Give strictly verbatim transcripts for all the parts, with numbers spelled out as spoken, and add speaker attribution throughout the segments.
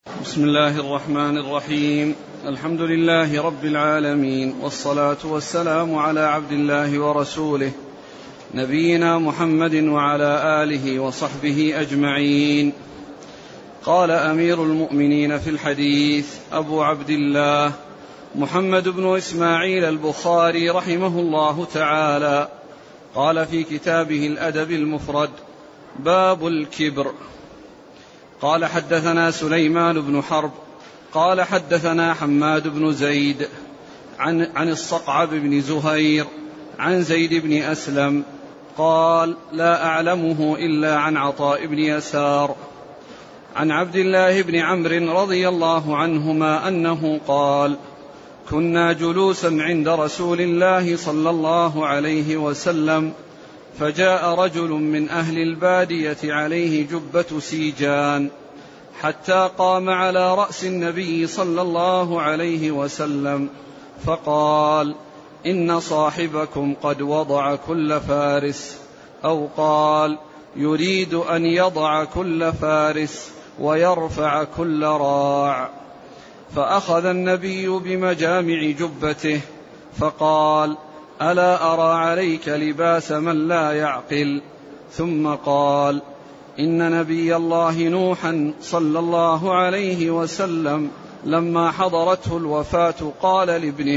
Speaker 1: بسم الله الرحمن الرحيم. الحمد لله رب العالمين، والصلاة والسلام على عبد الله ورسوله نبينا محمد وعلى آله وصحبه أجمعين. قال أمير المؤمنين في الحديث أبو عبد الله محمد بن إسماعيل البخاري رحمه الله تعالى، قال في كتابه الأدب المفرد: باب الكبر. قال حدثنا سليمان بن حرب قال حدثنا حماد بن زيد عن, عن الصقعب بن زهير عن زيد بن أسلم قال: لا أعلمه إلا عن عطاء بن يسار عن عبد الله بن عمرو رضي الله عنهما أنه قال: كنا جلوسا عند رسول الله صلى الله عليه وسلم، فجاء رجل من أهل البادية عليه جبة سيجان، حتى قام على رأس النبي صلى الله عليه وسلم فقال: إن صاحبكم قد وضع كل فارس، أو قال: يريد أن يضع كل فارس ويرفع كل راع. فأخذ النبي بمجامع جبته فقال: ألا أرى عليك لباس من لا يعقل؟ ثم قال: إن نبي الله نوحا صلى الله عليه وسلم لما حضرته الوفاة قال لابنه: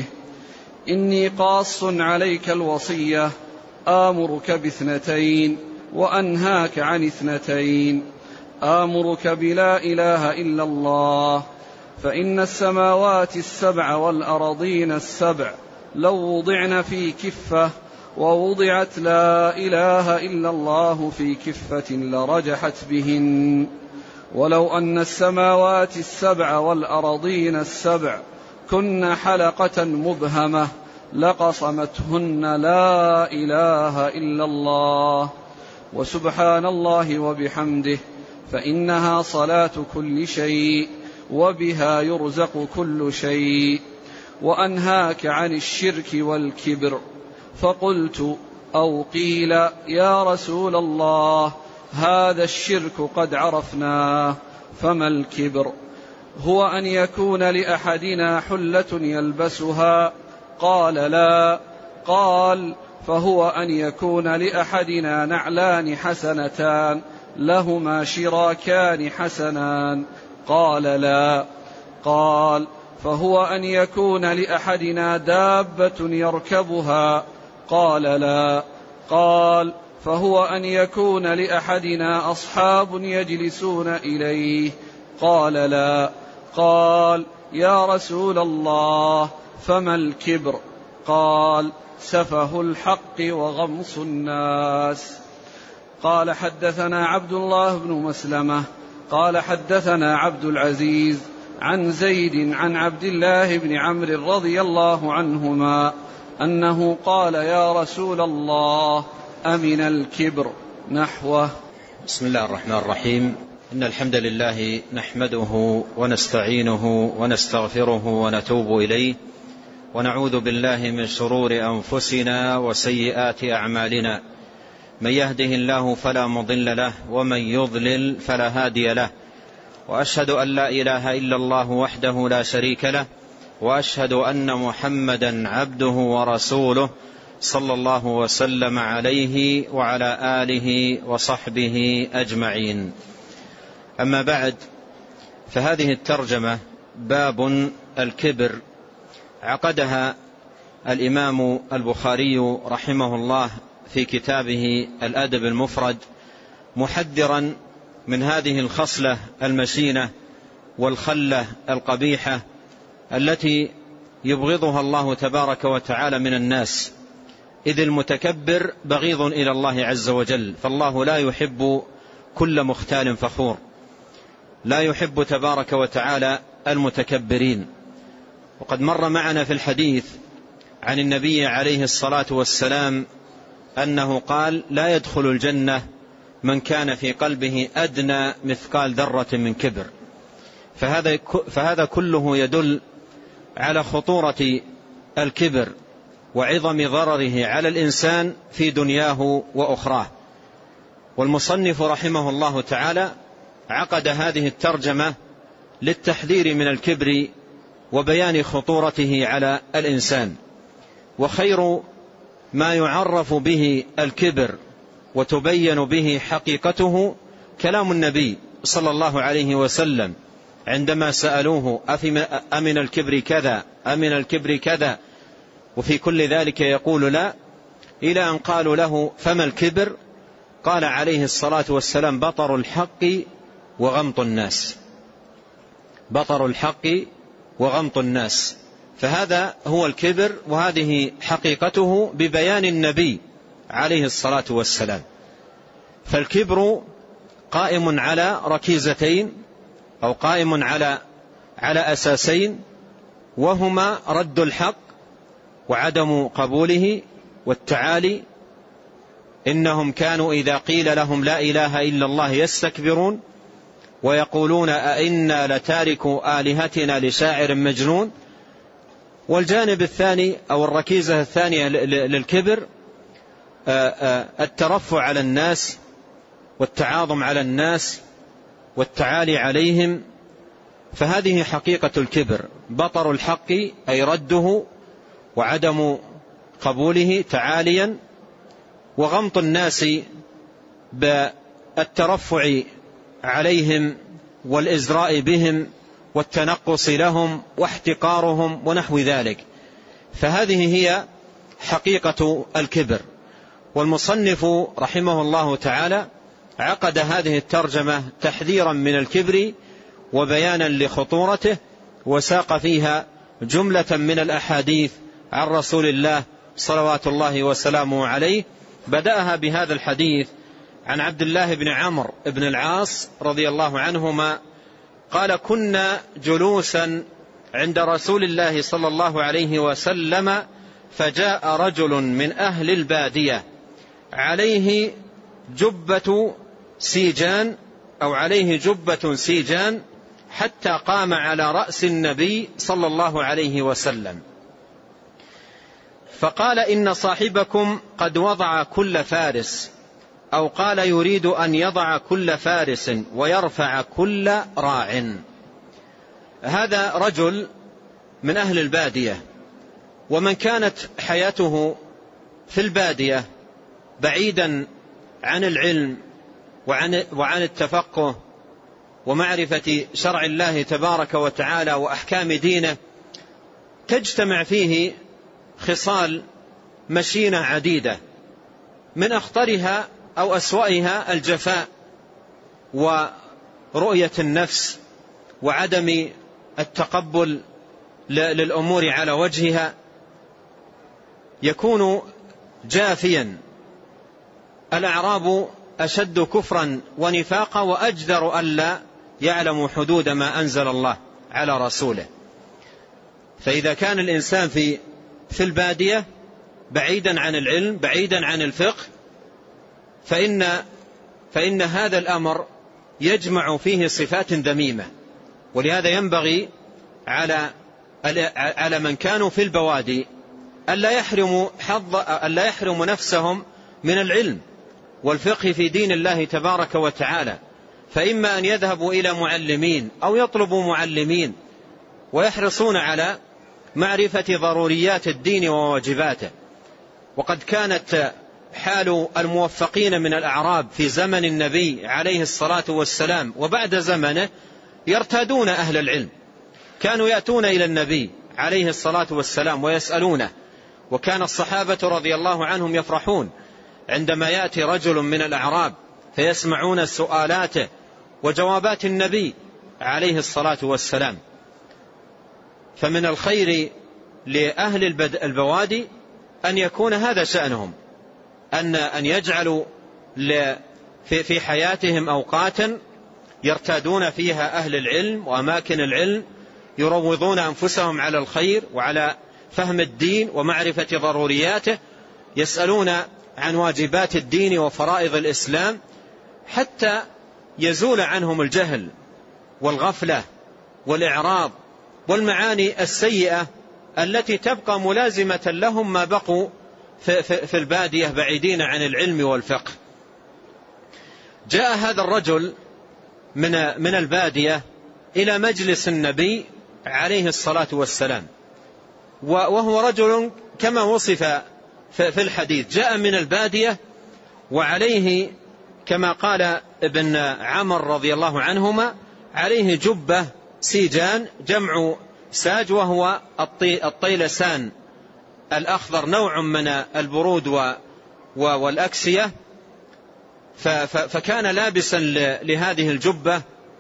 Speaker 1: إني قاص عليك الوصية، آمرك باثنتين وأنهاك عن اثنتين، آمرك بلا إله إلا الله، فإن السماوات السبع والأرضين السبع لو وضعن في كفة ووضعت لا إله إلا الله في كفة لرجحت بهن، ولو أن السماوات السبع والأرضين السبع كن حلقة مبهمة لقصمتهن لا إله إلا الله، وسبحان الله وبحمده، فإنها صلاة كل شيء وبها يرزق كل شيء، وأنهاك عن الشرك والكبر. فقلت: أو قيل يا رسول الله هذا الشرك قد عرفناه، فما الكبر؟ هو أن يكون لأحدنا حلة يلبسها؟ قال: لا. قال: فهو أن يكون لأحدنا نعلان حسنتان لهما شراكان حسنان؟ قال: لا. قال: فهو أن يكون لأحدنا دابة يركبها؟ قال: لا. قال: فهو أن يكون لأحدنا أصحاب يجلسون إليه؟ قال: لا. قال: يا رسول الله فما الكبر؟ قال: سفه الحق وغمص الناس. قال حدثنا عبد الله بن مسلمة قال حدثنا عبد العزيز عن زيد عن عبد الله بن عمرو رضي الله عنهما أنه قال: يا رسول الله أمن الكبر نحوه.
Speaker 2: بسم الله الرحمن الرحيم. إن الحمد لله نحمده ونستعينه ونستغفره ونتوب إليه، ونعوذ بالله من شرور أنفسنا وسيئات أعمالنا، من يهده الله فلا مضل له، ومن يضلل فلا هادي له، وأشهد أن لا إله إلا الله وحده لا شريك له، وأشهد أن محمدا عبده ورسوله صلى الله وسلم عليه وعلى آله وصحبه أجمعين. أما بعد، فهذه الترجمة باب الكبر عقدها الإمام البخاري رحمه الله في كتابه الأدب المفرد، محذرا من هذه الخصلة المشينة والخلة القبيحة التي يبغضها الله تبارك وتعالى من الناس، إذ المتكبر بغيض إلى الله عز وجل، فالله لا يحب كل مختال فخور، لا يحب تبارك وتعالى المتكبرين. وقد مر معنا في الحديث عن النبي عليه الصلاة والسلام أنه قال: لا يدخل الجنة من كان في قلبه أدنى مثقال ذرة من كبر. فهذا, فهذا كله يدل على خطورة الكبر وعظم ضرره على الإنسان في دنياه وأخراه. والمصنف رحمه الله تعالى عقد هذه الترجمة للتحذير من الكبر وبيان خطورته على الإنسان. وخير ما يعرف به الكبر وتبين به حقيقته كلام النبي صلى الله عليه وسلم عندما سألوه أمن الكبر كذا أمن الكبر كذا، وفي كل ذلك يقول لا، إلى أن قالوا له فما الكبر؟ قال عليه الصلاة والسلام بطر الحق وغمط الناس، بطر الحق وغمط الناس. فهذا هو الكبر، وهذه حقيقته ببيان النبي عليه الصلاة والسلام. فالكبر قائم على ركيزتين أو قائم على على أساسين، وهما رد الحق وعدم قبوله والتعالي. إنهم كانوا إذا قيل لهم لا إله إلا الله يستكبرون ويقولون أئنا لتاركوا آلهتنا لشاعر مجنون. والجانب الثاني أو الركيزة الثانية للكبر الترفع على الناس والتعاظم على الناس والتعالي عليهم. فهذه حقيقة الكبر، بطر الحق أي رده وعدم قبوله تعاليا، وغمط الناس بالترفع عليهم والإزراء بهم والتنقص لهم واحتقارهم ونحو ذلك. فهذه هي حقيقة الكبر. والمصنف رحمه الله تعالى عقد هذه الترجمة تحذيرا من الكبر وبيانا لخطورته، وساق فيها جملة من الأحاديث عن رسول الله صلوات الله وسلامه عليه. بدأها بهذا الحديث عن عبد الله بن عمرو بن العاص رضي الله عنهما قال كنا جلوسا عند رسول الله صلى الله عليه وسلم فجاء رجل من أهل البادية عليه جبة سيجان أو عليه جبة سيجان حتى قام على رأس النبي صلى الله عليه وسلم، فقال إن صاحبكم قد وضع كل فارس، أو قال يريد أن يضع كل فارس ويرفع كل راع. هذا رجل من أهل البادية، ومن كانت حياته في البادية بعيدا عن العلم وعن, وعن التفقه ومعرفة شرع الله تبارك وتعالى وأحكام دينه، تجتمع فيه خصال مشينة عديدة، من أخطرها أو أسوأها الجفاء ورؤية النفس وعدم التقبل للأمور على وجهها. يكون جافيا. الأعراب أشد كفرا ونفاقا وأجدر ألا يعلموا حدود ما أنزل الله على رسوله. فإذا كان الإنسان في في البادية بعيدا عن العلم بعيدا عن الفقه، فإن فإن هذا الأمر يجمع فيه صفات ذميمة. ولهذا ينبغي على على من كانوا في البوادي ألا يحرموا حظ ألا يحرموا نفسهم من العلم والفقه في دين الله تبارك وتعالى، فإما أن يذهبوا إلى معلمين أو يطلبوا معلمين ويحرصون على معرفة ضروريات الدين وواجباته. وقد كانت حال الموفقين من الأعراب في زمن النبي عليه الصلاة والسلام وبعد زمنه يرتادون أهل العلم، كانوا يأتون إلى النبي عليه الصلاة والسلام ويسألونه، وكان الصحابة رضي الله عنهم يفرحون عندما يأتي رجل من الأعراب فيسمعون سؤالاته وجوابات النبي عليه الصلاة والسلام. فمن الخير لأهل البوادي أن يكون هذا شأنهم، أن أن يجعلوا في حياتهم أوقاتا يرتادون فيها أهل العلم وأماكن العلم، يروضون أنفسهم على الخير وعلى فهم الدين ومعرفة ضرورياته، يسألون عن واجبات الدين وفرائض الإسلام، حتى يزول عنهم الجهل والغفلة والإعراض والمعاني السيئة التي تبقى ملازمة لهم ما بقوا في البادية بعيدين عن العلم والفقه. جاء هذا الرجل من من البادية إلى مجلس النبي عليه الصلاة والسلام، وهو رجل كما وصف في الحديث جاء من البادية، وعليه كما قال ابن عمر رضي الله عنهما عليه جبة سيجان جمع ساج، وهو الطيلسان الأخضر، نوع من البرود والأكسية، فكان لابسا لهذه الجبة،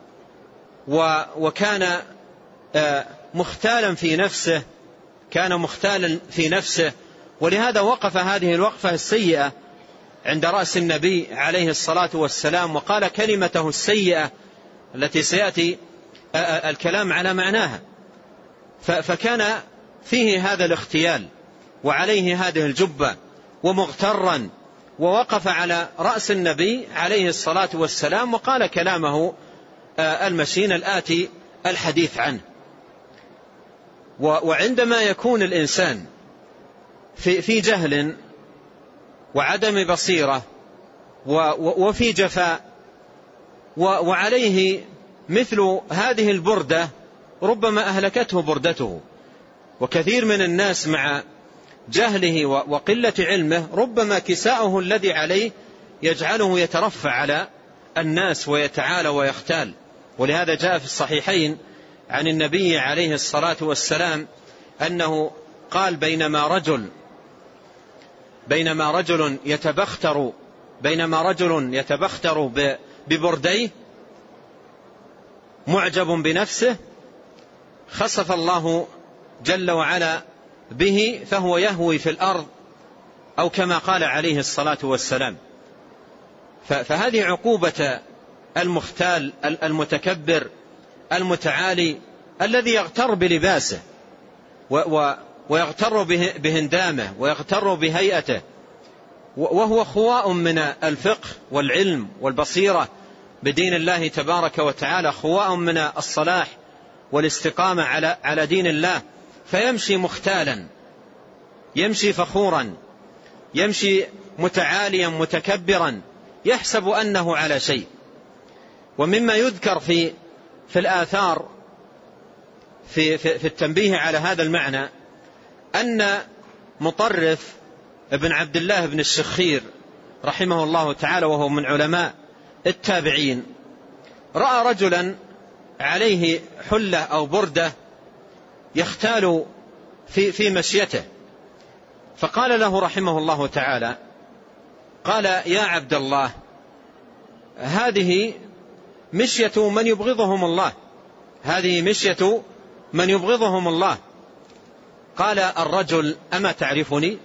Speaker 2: وكان مختالا في نفسه كان مختالا في نفسه ولهذا وقف هذه الوقفة السيئة عند رأس النبي عليه الصلاة والسلام، وقال كلمته السيئة التي سيأتي الكلام على معناها. فكان فيه هذا الاختيال وعليه هذه الجبة ومغترا، ووقف على رأس النبي عليه الصلاة والسلام وقال كلامه المشين الآتي الحديث عنه. وعندما يكون الإنسان في في جهل وعدم بصيرة وفي جفاء وعليه مثل هذه البردة، ربما أهلكته بردته. وكثير من الناس مع جهله وقلة علمه ربما كساؤه الذي عليه يجعله يترفع على الناس ويتعالى ويختال. ولهذا جاء في الصحيحين عن النبي عليه الصلاة والسلام أنه قال بينما رجل بينما رجل يتبختر بينما رجل يتبختر ببرديه معجب بنفسه، خسف الله جل وعلا به فهو يهوي في الأرض، أو كما قال عليه الصلاة والسلام. فهذه عقوبة المختال المتكبر المتعالي الذي يغتر بلباسه ويغتر بهندامه ويغتر بهيئته، وهو خواء من الفقه والعلم والبصيرة بدين الله تبارك وتعالى، خواء من الصلاح والاستقامة على على دين الله، فيمشي مختالا، يمشي فخورا، يمشي متعاليا متكبرا، يحسب أنه على شيء. ومما يذكر في في الآثار في, في, في التنبيه على هذا المعنى أن مطرف ابن عبد الله بن الشخير رحمه الله تعالى، وهو من علماء التابعين، رأى رجلا عليه حلة أو بردة يختال في, في مشيته، فقال له رحمه الله تعالى، قال يا عبد الله هذه مشية من يبغضهم الله هذه مشية من يبغضهم الله. قال الرجل أما تعرفني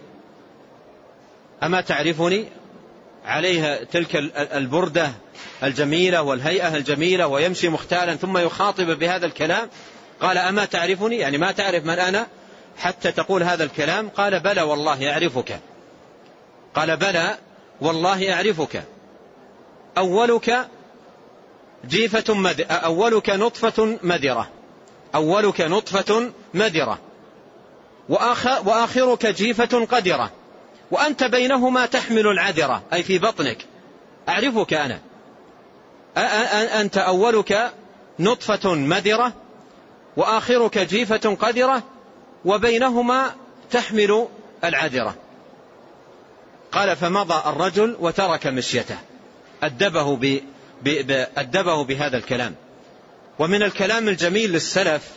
Speaker 2: أما تعرفني عليها تلك البردة الجميلة والهيئة الجميلة ويمشي مختالا ثم يخاطب بهذا الكلام. قال أما تعرفني، يعني ما تعرف من أنا حتى تقول هذا الكلام؟ قال بلى والله أعرفك. قال بلى والله أعرفك، أولك جيفة مد... أولك نطفة مدرة أولك نطفة مدرة وآخ... وآخرك جيفة قدرة، وأنت بينهما تحمل العذرة، أي في بطنك. أعرفك أنا أ... أ... أنت أولك نطفة مدرة وآخرك جيفة قدرة وبينهما تحمل العذرة. قال فمضى الرجل وترك مشيته، أدبه, ب... ب... ب... أدبه بهذا الكلام. ومن الكلام الجميل للسلف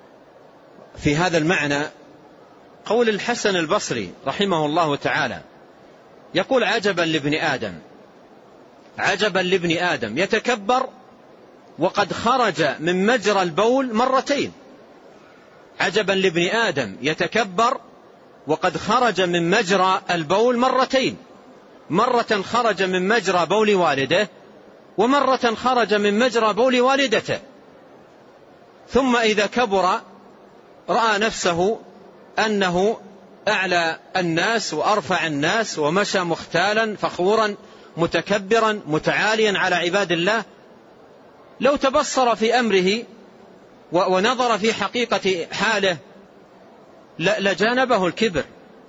Speaker 2: في هذا المعنى قول الحسن البصري رحمه الله تعالى، يقول عجبا لابن آدم عجبا لابن آدم يتكبر وقد خرج من مجرى البول مرتين. عجبا لابن آدم يتكبر وقد خرج من مجرى البول مرتين، مرة خرج من مجرى بول والده ومرة خرج من مجرى بول والدته، ثم إذا كبر رأى نفسه أنه أعلى الناس وأرفع الناس ومشى مختالا فخورا متكبرا متعاليا على عباد الله. لو تبصر في أمره ونظر في حقيقة حاله لجانبه الكبر.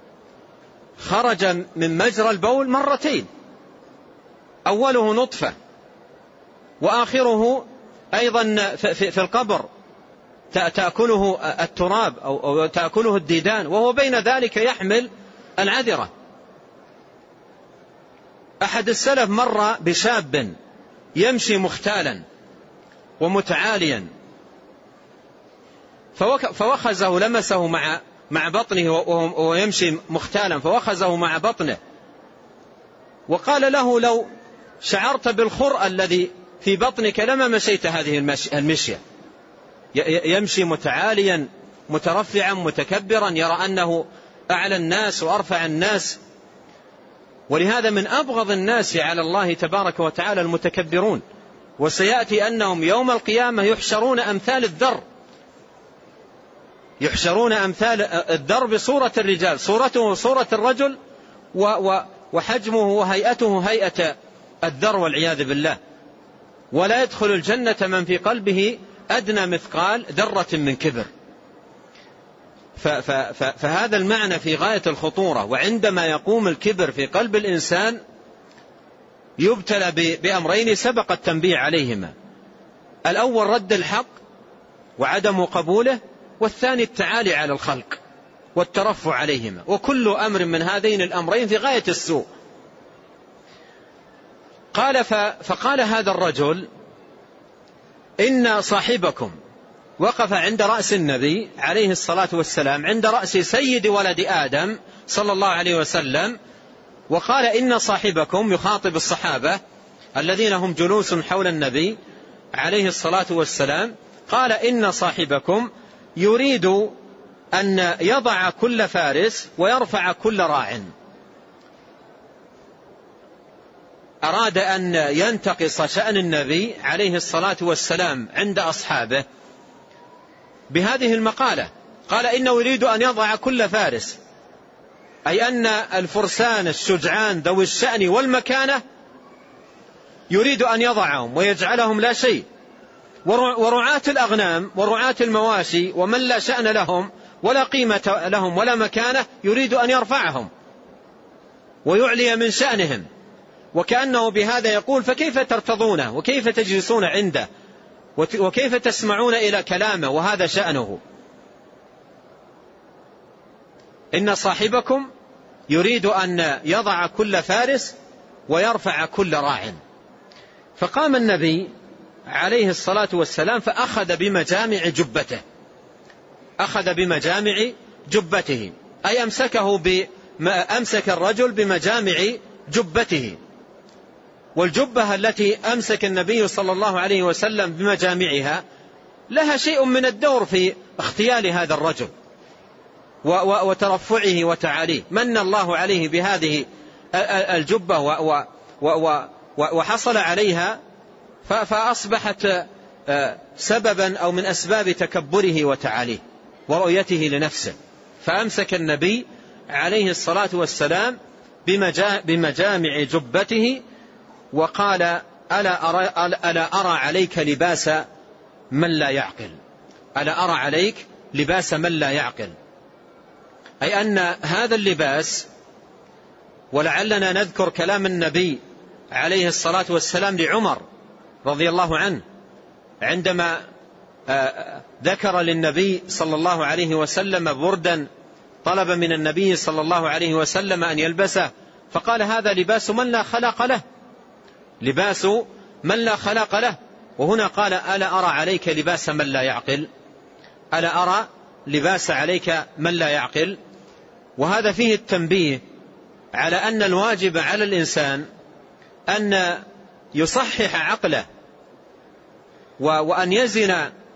Speaker 2: خرج من مجرى البول مرتين، أوله نطفة وآخره أيضا في القبر تأكله التراب أو تأكله الديدان وهو بين ذلك يحمل العذرة. أحد السلف مر بشاب يمشي مختالا ومتعاليا فوخزه، لمسه مع مع بطنه وهو يمشي مختالا، فوخزه مع بطنه وقال له: لو شعرت بالخرء الذي في بطنك لما مشيت هذه المشية. يمشي متعاليا مترفعا متكبرا، يرى أنه أعلى الناس وأرفع الناس. ولهذا من أبغض الناس على الله تبارك وتعالى المتكبرون، وسيأتي أنهم يوم القيامة يحشرون أمثال الذر، يحشرون أمثال الذر بصورة الرجال، صورته صورة الرجل وحجمه وهيئته هيئة الذر والعياذ بالله. ولا يدخل الجنة من في قلبه أدنى مثقال ذرة من كبر. فهذا المعنى في غاية الخطورة. وعندما يقوم الكبر في قلب الإنسان يبتلى بأمرين سبق التنبيه عليهما: الأول رد الحق وعدم قبوله، والثاني التعالي على الخلق والترفع عليهما. وكل أمر من هذين الأمرين في غاية السوء. قال فقال هذا الرجل: إن صاحبكم وقف عند رأس النبي عليه الصلاة والسلام، عند رأس سيد ولد آدم صلى الله عليه وسلم، وقال: إن صاحبكم، يخاطب الصحابة الذين هم جلوس حول النبي عليه الصلاة والسلام، قال: إن صاحبكم يريد أن يضع كل فارس ويرفع كل راع. أراد أن ينتقص شأن النبي عليه الصلاة والسلام عند أصحابه بهذه المقالة. قال: إنه يريد أن يضع كل فارس، أي أن الفرسان الشجعان ذوي الشأن والمكانة يريد أن يضعهم ويجعلهم لا شيء، ورعاة الأغنام ورعاة المواشي ومن لا شأن لهم ولا قيمة لهم ولا مكانة يريد أن يرفعهم ويعلي من شأنهم. وكأنه بهذا يقول: فكيف ترتضونه وكيف تجلسون عنده وكيف تسمعون إلى كلامه وهذا شأنه؟ إن صاحبكم يريد أن يضع كل فارس ويرفع كل راع. فقام النبي عليه الصلاة والسلام فأخذ بمجامع جبته، أخذ بمجامع جبته، أي أمسكه بما أمسك الرجل بمجامع جبته. والجبة التي أمسك النبي صلى الله عليه وسلم بمجامعها لها شيء من الدور في اختيال هذا الرجل وترفعه وتعاليه. من الله عليه بهذه الجبة وحصل عليها فأصبحت سببا أو من أسباب تكبره وتعاليه ورؤيته لنفسه. فأمسك النبي عليه الصلاة والسلام بمجامع جبته وقال: ألا أرى, ألا أرى عليك لباس من لا يعقل، ألا أرى عليك لباس من لا يعقل، أي أن هذا اللباس. ولعلنا نذكر كلام النبي عليه الصلاة والسلام لعمر رضي الله عنه عندما ذكر للنبي صلى الله عليه وسلم بردا طلب من النبي صلى الله عليه وسلم أن يلبسه، فقال: هذا لباس من لا خلق له، لباس من لا خلق له. وهنا قال: ألا أرى عليك لباس من لا يعقل، ألا أرى لباس عليك من لا يعقل. وهذا فيه التنبيه على أن الواجب على الإنسان أن يصحح عقله وأن يزن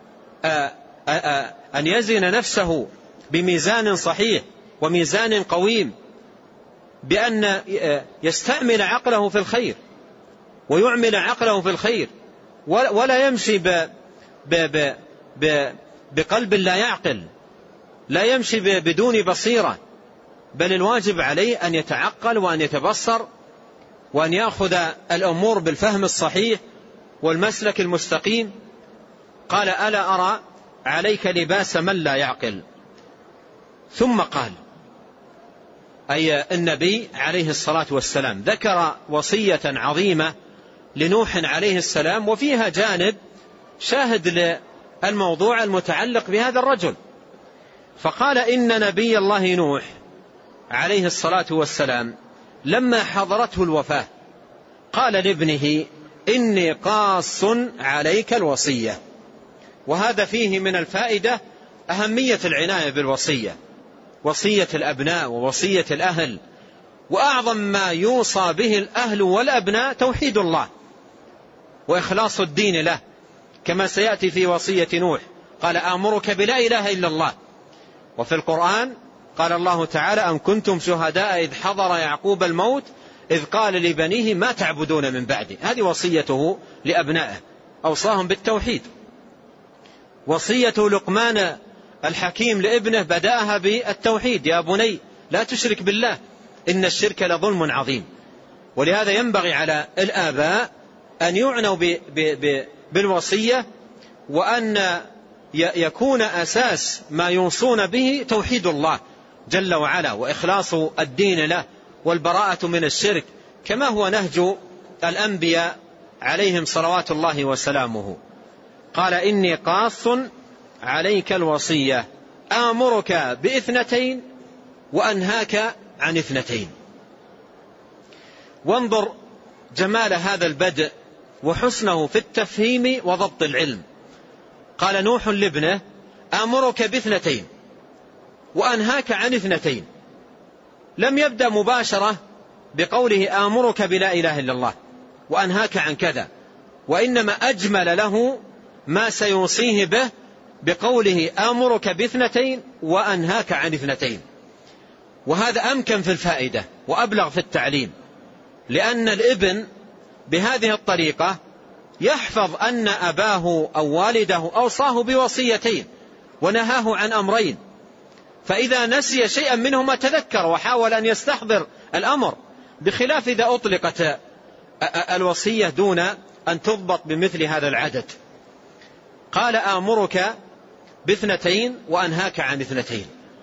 Speaker 2: أن يزن نفسه بميزان صحيح وميزان قويم، بأن يستعمل عقله في الخير ويعمل عقله في الخير، ولا يمشي ب ب ب بقلب لا يعقل، لا يمشي بدون بصيرة، بل الواجب عليه أن يتعقل وأن يتبصر وأن يأخذ الأمور بالفهم الصحيح والمسلك المستقيم. قال: ألا أرى عليك لباس من لا يعقل. ثم قال، أي النبي عليه الصلاة والسلام ذكر وصية عظيمة لنوح عليه السلام، وفيها جانب شاهد للموضوع المتعلق بهذا الرجل. فقال إن نبي الله نوح عليه الصلاة والسلام لما حضرته الوفاة قال لابنه إني قاص عليك الوصية. وهذا فيه من الفائدة أهمية العناية بالوصية، وصية الأبناء ووصية الأهل. وأعظم ما يوصى به الأهل والأبناء توحيد الله وإخلاص الدين له، كما سيأتي في وصية نوح قال آمرك بلا إله إلا الله. وفي القرآن قال الله تعالى أم كنتم شهداء إذ حضر يعقوب الموت إذ قال لبنيه ما تعبدون من بعدي. هذه وصيته لأبنائه، أوصاهم بالتوحيد. وصية لقمان الحكيم لابنه بدأها بالتوحيد، يا بني لا تشرك بالله إن الشرك لظلم عظيم. ولهذا ينبغي على الآباء أن يعنوا بالوصية، وأن يكون أساس ما يوصون به توحيد الله جل وعلا وإخلاص الدين له والبراءة من الشرك، كما هو نهج الأنبياء عليهم صلوات الله وسلامه. قال إني قاص عليك الوصية آمرك باثنتين وأنهاك عن اثنتين. وانظر جمال هذا البدء وحسنه في التفهيم وضبط العلم. قال نوح لابنه آمرك باثنتين وأنهاك عن اثنتين. لم يبدأ مباشرة بقوله آمرك بلا إله إلا الله وأنهاك عن كذا، وإنما أجمل له ما سيوصيه به بقوله آمرك باثنتين وأنهاك عن اثنتين. وهذا أمكن في الفائدة وأبلغ في التعليم، لأن الابن بهذه الطريقة يحفظ أن أباه أو والده أوصاه بوصيتين ونهاه عن أمرين، فإذا نسي شيئا منهما تذكر وحاول أن يستحضر الأمر، بخلاف إذا أطلقت الوصية دون أن تضبط بمثل هذا العدد. قال آمرك باثنتين وأنهاك عن اثنتين.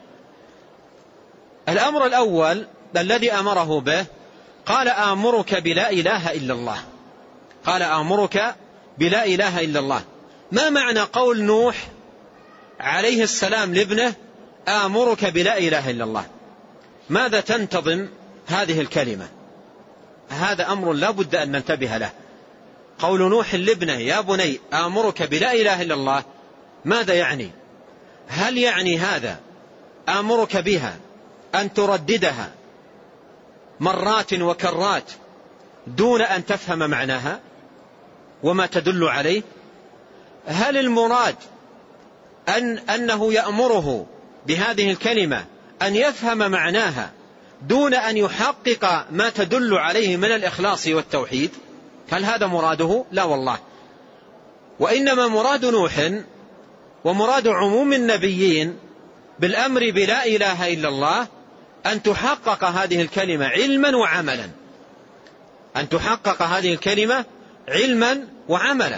Speaker 2: الأمر الأول الذي أمره به قال آمرك بلا إله إلا الله. قال آمرك بلا إله إلا الله. ما معنى قول نوح عليه السلام لابنه آمرك بلا إله إلا الله؟ ماذا تنتظم هذه الكلمة؟ هذا أمر لا بد أن ننتبه له. قول نوح لابنه يا بني آمرك بلا إله إلا الله ماذا يعني؟ هل يعني هذا آمرك بها أن ترددها مرات وكرات دون أن تفهم معناها وما تدل عليه؟ هل المراد أن أنه يأمره بهذه الكلمة أن يفهم معناها دون أن يحقق ما تدل عليه من الإخلاص والتوحيد؟ هل هذا مراده؟ لا والله. وإنما مراد نوح ومراد عموم النبيين بالأمر بلا إله إلا الله أن تحقق هذه الكلمة علما وعملا، أن تحقق هذه الكلمة علما وعملا.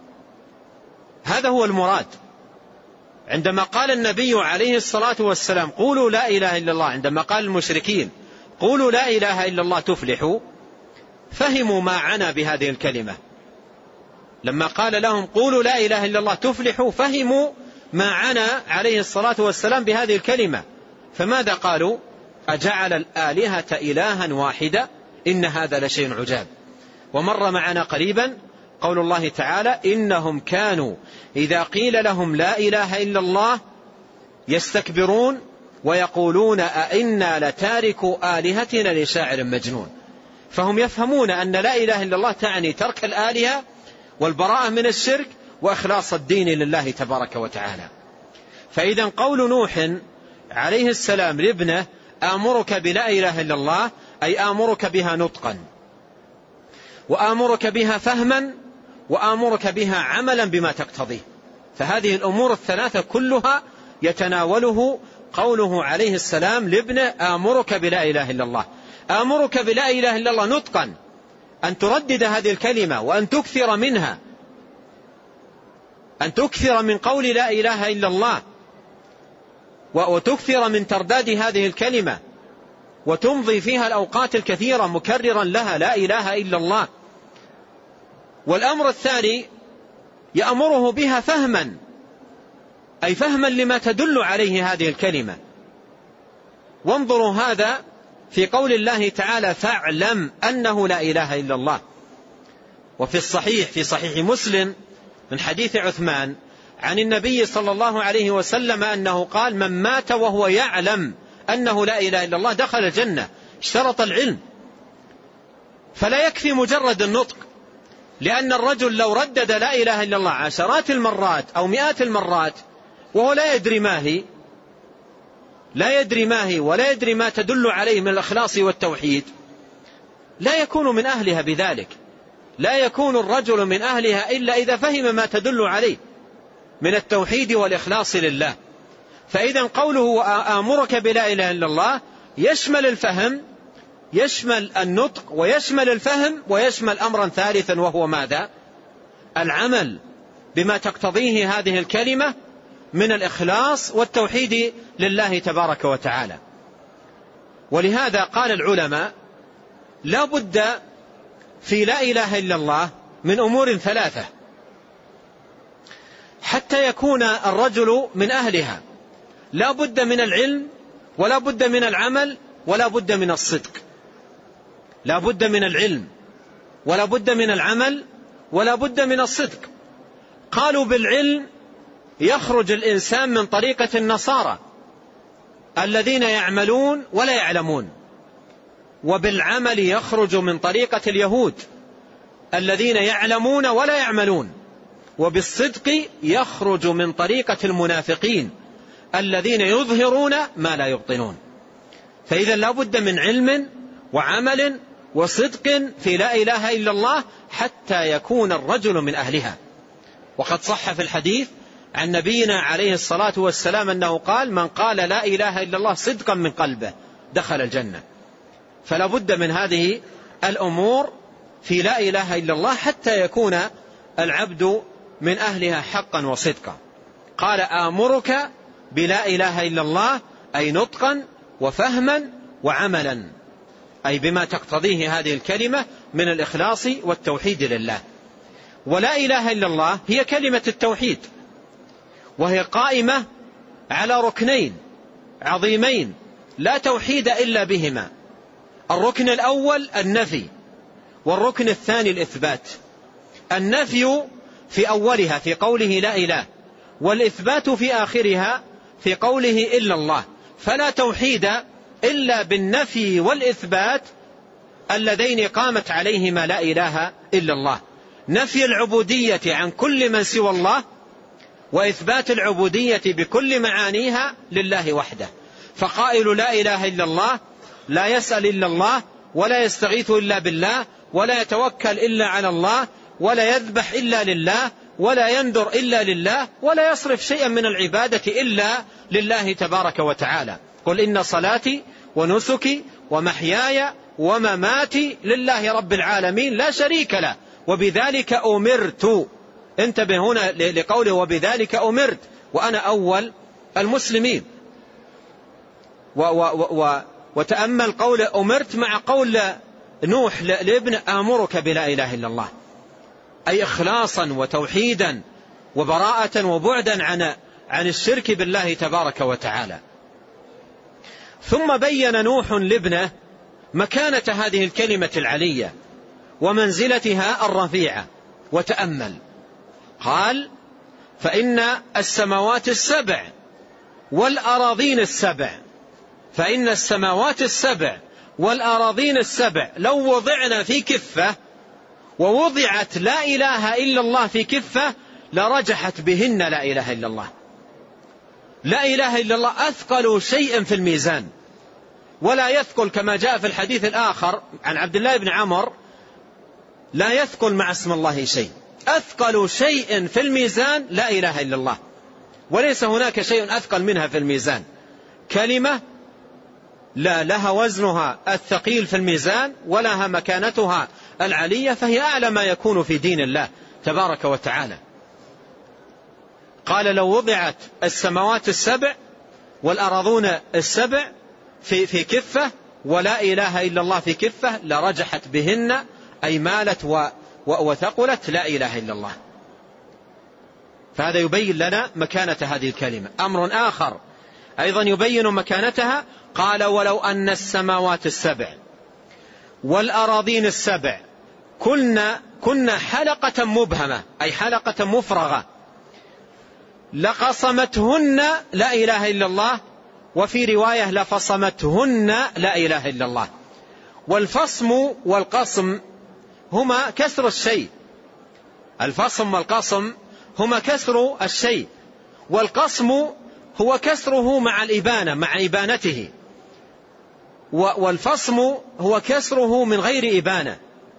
Speaker 2: هذا هو المراد. عندما قال النبي عليه الصلاة والسلام قولوا لا إله إلا الله، عندما قال المشركين قولوا لا إله إلا الله تفلحوا، فهموا ما عنى بهذه الكلمة. لما قال لهم قولوا لا إله إلا الله تفلحوا فهموا ما عنى عليه الصلاة والسلام بهذه الكلمة. فماذا قالوا؟ أجعل الآلهة إلها واحدة إن هذا لشيء عجاب. ومر معنا قريبا قول الله تعالى إنهم كانوا إذا قيل لهم لا إله إلا الله يستكبرون ويقولون أئنا لتاركوا آلهتنا لشاعر مجنون. فهم يفهمون أن لا إله إلا الله تعني ترك الآلهة والبراءة من الشرك وإخلاص الدين لله تبارك وتعالى. فإذا قول نوح عليه السلام لابنه آمرك بلا إله إلا الله أي آمرك بها نطقا، وآمرك بها فهما، وآمرك بها عملا بما تقتضيه. فهذه الأمور الثلاثة كلها يتناوله قوله عليه السلام لابنه آمرك بلا إله إلا الله. آمرك بلا إله إلا الله نطقا، أن تردد هذه الكلمة وأن تكثر منها، أن تكثر من قول لا إله إلا الله وتكثر من ترداد هذه الكلمة وتمضي فيها الأوقات الكثيرة مكررا لها لا إله إلا الله. والأمر الثاني يأمره بها فهما، أي فهما لما تدل عليه هذه الكلمة. وانظروا هذا في قول الله تعالى: فاعلم أنه لا إله إلا الله. وفي الصحيح في صحيح مسلم من حديث عثمان عن النبي صلى الله عليه وسلم أنه قال: من مات وهو يعلم أنه لا إله إلا الله دخل الجنة. اشترط العلم، فلا يكفي مجرد النطق، لأن الرجل لو ردد لا إله إلا الله عشرات المرات أو مئات المرات وهو لا يدري ما هي لا يدري ما هي ولا يدري ما تدل عليه من الإخلاص والتوحيد، لا يكون من أهلها بذلك. لا يكون الرجل من أهلها إلا إذا فهم ما تدل عليه من التوحيد والإخلاص لله. فإذا قوله آمرك بلا إله إلا الله يشمل الفهم، يشمل النطق، ويشمل الفهم، ويشمل أمرا ثالثا، وهو ماذا؟ العمل بما تقتضيه هذه الكلمة من الإخلاص والتوحيد لله تبارك وتعالى. ولهذا قال العلماء: لا بد في لا إله إلا الله من أمور ثلاثة حتى يكون الرجل من أهلها. لا بد من العلم، ولا بد من العمل، ولا بد من الصدق. لا بد من العلم، ولا بد من العمل، ولا بد من الصدق. قالوا بالعلم يخرج الإنسان من طريقة النصارى الذين يعملون ولا يعلمون، وبالعمل يخرج من طريقة اليهود الذين يعلمون ولا يعملون، وبالصدق يخرج من طريقة المنافقين الذين يظهرون ما لا يبطنون. فإذا لا بد من علم وعمل وصدق في لا إله إلا الله حتى يكون الرجل من أهلها. وقد صح في الحديث عن نبينا عليه الصلاة والسلام أنه قال: من قال لا إله إلا الله صدقا من قلبه دخل الجنة. فلا بد من هذه الأمور في لا إله إلا الله حتى يكون العبد من أهلها حقا وصدقا. قال: آمرك بلا إله إلا الله، أي نطقا وفهما وعملا، أي بما تقتضيه هذه الكلمة من الإخلاص والتوحيد لله. ولا إله إلا الله هي كلمة التوحيد، وهي قائمة على ركنين عظيمين لا توحيد إلا بهما. الركن الأول النفي، والركن الثاني الإثبات. النفي في أولها في قوله لا إله، والإثبات في آخرها في قوله إلا الله. فلا توحيد إلا بالنفي والإثبات اللذين قامت عليهما لا إله إلا الله. نفي العبودية عن كل من سوى الله، وإثبات العبودية بكل معانيها لله وحده. فقائل لا إله إلا الله لا يسأل إلا الله، ولا يستغيث إلا بالله، ولا يتوكل إلا على الله، ولا يذبح إلا لله، ولا ينذر إلا لله، ولا يصرف شيئا من العبادة إلا لله تبارك وتعالى. قل إن صلاتي ونسكي ومحياي ومماتي لله رب العالمين لا شريك له وبذلك أمرت. انتبه هنا لقوله وبذلك أمرت، وأنا أول المسلمين. و و و وتأمل قول أمرت مع قول نوح لابن آمرك بلا إله إلا الله، أي إخلاصا وتوحيدا وبراءة وبعدا عن عن الشرك بالله تبارك وتعالى. ثم بين نوح لابنه مكانة هذه الكلمة العلية ومنزلتها الرفيعة. وتأمل قال: فإن السماوات السبع والأراضين السبع فإن السماوات السبع والأراضين السبع لو وضعنا في كفة ووضعت لا إله إلا الله في كفة لرجحت بهن لا إله إلا الله. لا إله إلا الله أثقل شيء في الميزان، ولا يثقل كما جاء في الحديث الآخر عن عبد الله بن عمر: لا يثقل مع اسم الله شيء. أثقل شيء في الميزان لا إله إلا الله، وليس هناك شيء أثقل منها في الميزان. كلمة لا لها وزنها الثقيل في الميزان ولها مكانتها العلية، فهي أعلى ما يكون في دين الله تبارك وتعالى. قال: لو وضعت السماوات السبع والأراضون السبع في, في كفة ولا إله إلا الله في كفة لرجحت بهن، أي مالت وثقلت لا إله إلا الله. فهذا يبين لنا مكانة هذه الكلمة. أمر آخر أيضا يبين مكانتها، قال ولو أن السماوات السبع والأراضين السبع كنا, كنا حلقة مبهمة أي حلقة مفرغة لقصمتهن لا إله إلا الله، وفي رواية لفصمتهن لا إله إلا الله. والفصم والقصم هما كسر الشيء، الفصم والقصم هما كسر الشيء، والقصم هو كسره مع الإبانة مع إبانته، والفصم هو كسره من غير إبانة.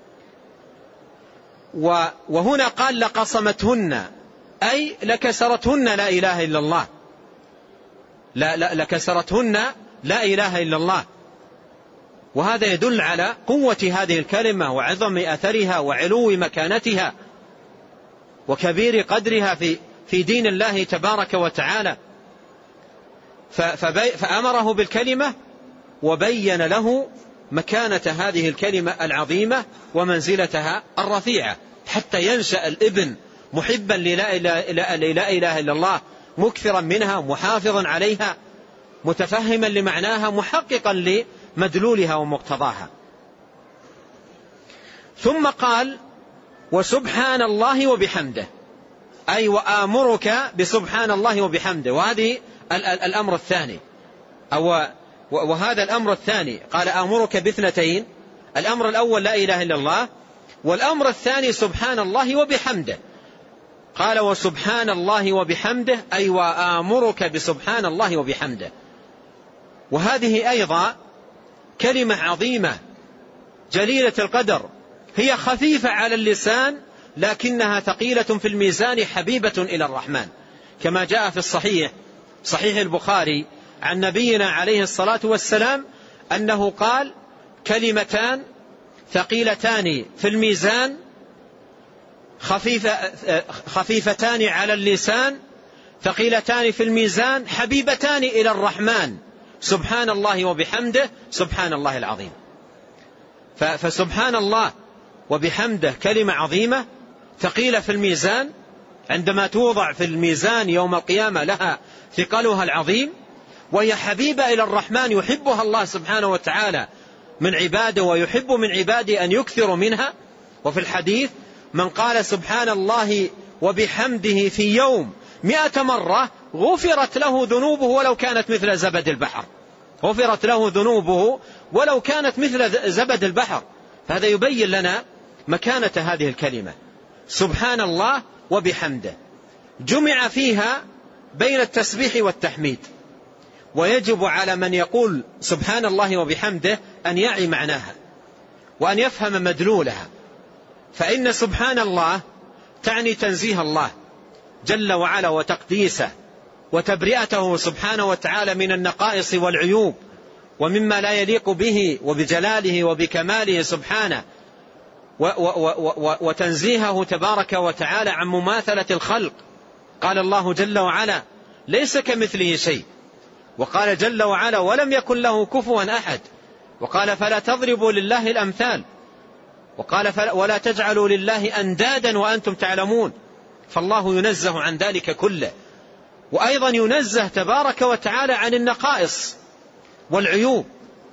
Speaker 2: وهنا قال لقصمتهن أي لكسرتهن لا إله إلا الله، لا لا لكسرتهن لا إله إلا الله. وهذا يدل على قوة هذه الكلمة وعظم أثرها وعلو مكانتها وكبير قدرها في في دين الله تبارك وتعالى. فأمره بالكلمة وبين له مكانة هذه الكلمة العظيمة ومنزلتها الرفيعة، حتى ينشأ الابن محبا للا إله إلا الله، مكثرا منها، محافظا عليها، متفهما لمعناها، محققا لمدلولها ومقتضاها. ثم قال وسبحان الله وبحمده، أي وآمرك بسبحان الله وبحمده. وهذه الأمر الثاني، أو وهذا الأمر الثاني، قال آمرك باثنتين، الأمر الأول لا إله إلا الله، والأمر الثاني سبحان الله وبحمده. قال وسبحان الله وبحمده أي وآمرك بسبحان الله وبحمده. وهذه أيضا كلمة عظيمة جليلة القدر، هي خفيفة على اللسان لكنها ثقيلة في الميزان حبيبة إلى الرحمن، كما جاء في الصحيح صحيح البخاري عن نبينا عليه الصلاة والسلام أنه قال كلمتان ثقيلتان في الميزان خفيفة خفيفتان على اللسان ثقيلتان في الميزان حبيبتان إلى الرحمن، سبحان الله وبحمده سبحان الله العظيم. فسبحان الله وبحمده كلمة عظيمة ثقيلة في الميزان، عندما توضع في الميزان يوم القيامة لها ثقلها العظيم، وهي حبيبة إلى الرحمن، يحبها الله سبحانه وتعالى من عباده، ويحب من عباده أن يكثروا منها. وفي الحديث من قال سبحان الله وبحمده في يوم مئة مرة غفرت له ذنوبه ولو كانت مثل زبد البحر، غفرت له ذنوبه ولو كانت مثل زبد البحر. فهذا يبين لنا مكانة هذه الكلمة سبحان الله وبحمده، جمع فيها بين التسبيح والتحميد. ويجب على من يقول سبحان الله وبحمده أن يعي معناها وأن يفهم مدلولها، فإن سبحان الله تعني تنزيه الله جل وعلا وتقديسه وتبرئته سبحانه وتعالى من النقائص والعيوب ومما لا يليق به وبجلاله وبكماله سبحانه، وتنزيهه تبارك وتعالى عن مماثلة الخلق. قال الله جل وعلا ليس كمثله شيء، وقال جل وعلا ولم يكن له كفوا أحد، وقال فلا تضربوا لله الأمثال، وقال ولا تجعلوا لله أندادا وأنتم تعلمون. فالله ينزه عن ذلك كله، وأيضا ينزه تبارك وتعالى عن النقائص والعيوب.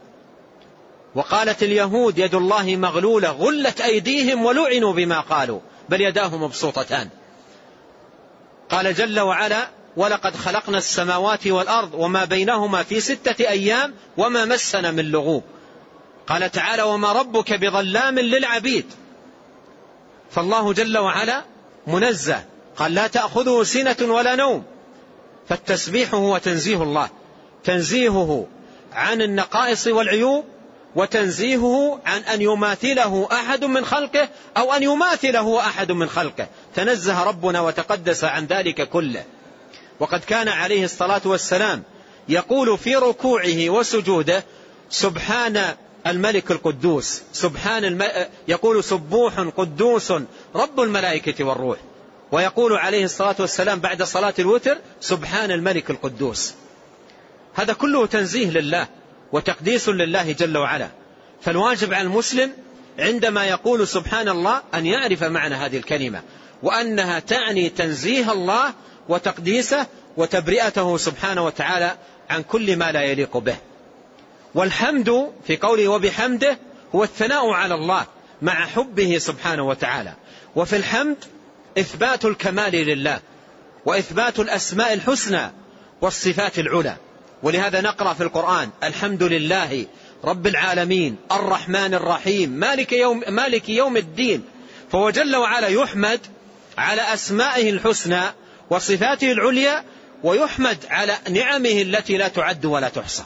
Speaker 2: وقالت اليهود يد الله مغلولة غلت أيديهم ولعنوا بما قالوا بل يداه مبسوطتان. قال جل وعلا ولقد خلقنا السماوات والأرض وما بينهما في ستة أيام وما مسنا من لغوب. قال تعالى وما ربك بظلام للعبيد. فالله جل وعلا منزه، قال لا تأخذه سنة ولا نوم. فالتسبيح هو تنزيه الله، تنزيهه عن النقائص والعيوب، وتنزيهه عن أن يماثله أحد من خلقه أو أن يماثله أحد من خلقه. تنزه ربنا وتقدس عن ذلك كله. وقد كان عليه الصلاة والسلام يقول في ركوعه وسجوده سبحان الملك القدوس، سبحان الم... يقول سبوح قدوس رب الملائكة والروح. ويقول عليه الصلاة والسلام بعد صلاة الوتر سبحان الملك القدوس. هذا كله تنزيه لله وتقديس لله جل وعلا. فالواجب على المسلم عندما يقول سبحان الله أن يعرف معنى هذه الكلمة وأنها تعني تنزيه الله وتقديسه وتبرئته سبحانه وتعالى عن كل ما لا يليق به. والحمد في قوله وبحمده هو الثناء على الله مع حبه سبحانه وتعالى. وفي الحمد إثبات الكمال لله وإثبات الأسماء الحسنى والصفات العلى. ولهذا نقرأ في القرآن الحمد لله رب العالمين الرحمن الرحيم مالك يوم, مالك يوم الدين. فهو جل وعلا يحمد على أسمائه الحسنى وصفاته العليا، ويحمد على نعمه التي لا تعد ولا تحصى.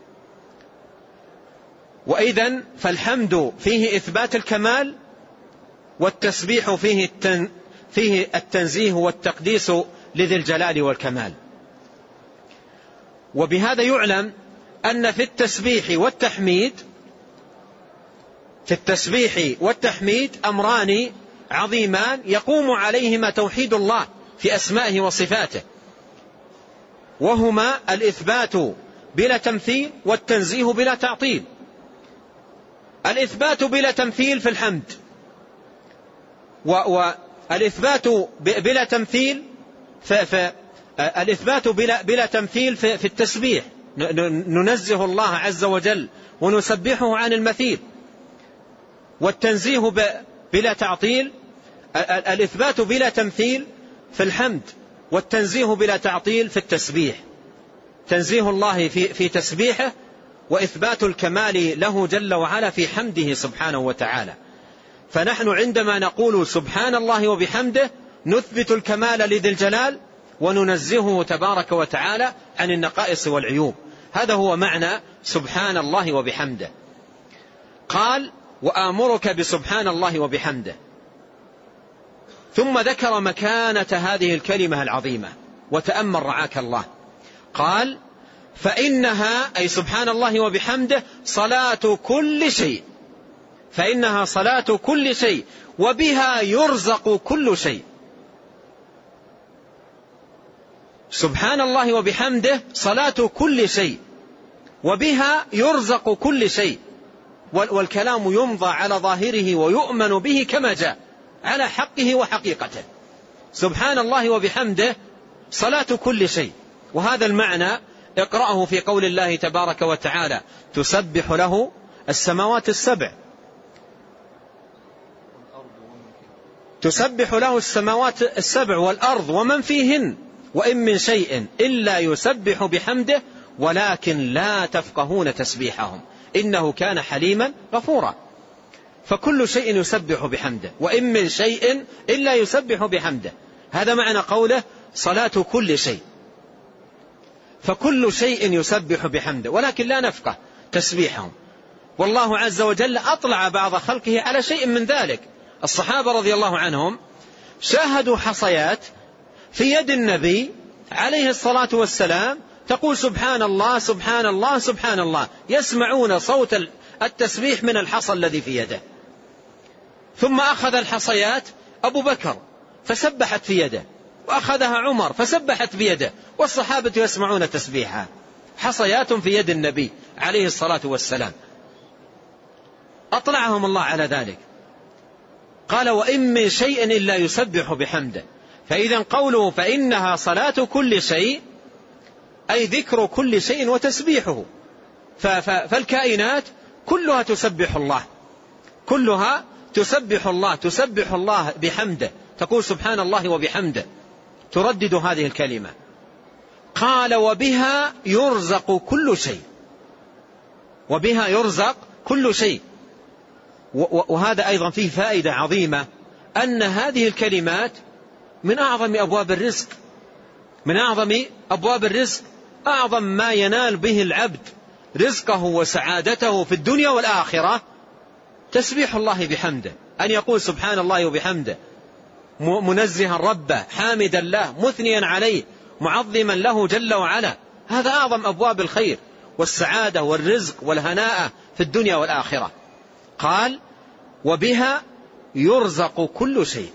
Speaker 2: وإذن فالحمد فيه إثبات الكمال، والتسبيح فيه التن فيه التنزيه والتقديس لذي الجلال والكمال. وبهذا يعلم أن في التسبيح والتحميد في التسبيح والتحميد أمران عظيمان يقوم عليهما توحيد الله في أسمائه وصفاته، وهما الإثبات بلا تمثيل والتنزيه بلا تعطيل. الإثبات بلا تمثيل في الحمد، والإثبات بلا تمثيل الإثبات بلا, بلا تمثيل في, في التسبيح، ننزه الله عز وجل ونسبحه عن المثيل. والتنزيه بلا تعطيل، الإثبات بلا تمثيل في الحمد، والتنزيه بلا تعطيل في التسبيح. تنزيه الله في, في تسبيحه، وإثبات الكمال له جل وعلا في حمده سبحانه وتعالى. فنحن عندما نقول سبحان الله وبحمده نثبت الكمال لذي الجلال وننزهه تبارك وتعالى عن النقائص والعيوب. هذا هو معنى سبحان الله وبحمده. قال وآمرك بسبحان الله وبحمده، ثم ذكر مكانة هذه الكلمة العظيمة. وتأمل رعاك الله، قال فإنها أي سبحان الله وبحمده صلاة كل شيء، فإنها صلاة كل شيء وبها يرزق كل شيء. سبحان الله وبحمده صلاة كل شيء وبها يرزق كل شيء. والكلام يمضى على ظاهره ويؤمن به كما جاء على حقه وحقيقته. سبحان الله وبحمده صلاة كل شيء، وهذا المعنى اقرأه في قول الله تبارك وتعالى تسبح له السماوات السبع، تسبح له السماوات السبع والأرض ومن فيهن وإن من شيء إلا يسبح بحمده ولكن لا تفقهون تسبيحهم إنه كان حليما غفورا. فكل شيء يسبح بحمده، وإن من شيء إلا يسبح بحمده. هذا معنى قوله صلاة كل شيء، فكل شيء يسبح بحمده ولكن لا نفقه تسبيحهم. والله عز وجل أطلع بعض خلقه على شيء من ذلك. الصحابة رضي الله عنهم شاهدوا حصيات في يد النبي عليه الصلاة والسلام تقول سبحان الله سبحان الله سبحان الله، يسمعون صوت التسبيح من الحصى الذي في يده. ثم أخذ الحصيات أبو بكر فسبحت في يده، وأخذها عمر فسبحت بيده، والصحابة يسمعون تسبيحها. حصيات في يد النبي عليه الصلاة والسلام، أطلعهم الله على ذلك. قال وإن من شيء إلا يسبح بحمده. فإذا قوله فإنها صلاة كل شيء أي ذكر كل شيء وتسبيحه. فالكائنات كلها تسبح الله، كلها تسبح الله، تسبح الله بحمده، تقول سبحان الله وبحمده، تردد هذه الكلمة. قال وبها يرزق كل شيء، وبها يرزق كل شيء. وهذا أيضا فيه فائدة عظيمة، أن هذه الكلمات من أعظم أبواب الرزق، من أعظم أبواب الرزق، أعظم ما ينال به العبد رزقه وسعادته في الدنيا والآخرة تسبيح الله بحمده، أن يقول سبحان الله وبحمده منزها ربه حامدا له مثنيا عليه معظما له جل وعلا. هذا أعظم أبواب الخير والسعادة والرزق والهناء في الدنيا والآخرة. قال وبها يرزق كل شيء.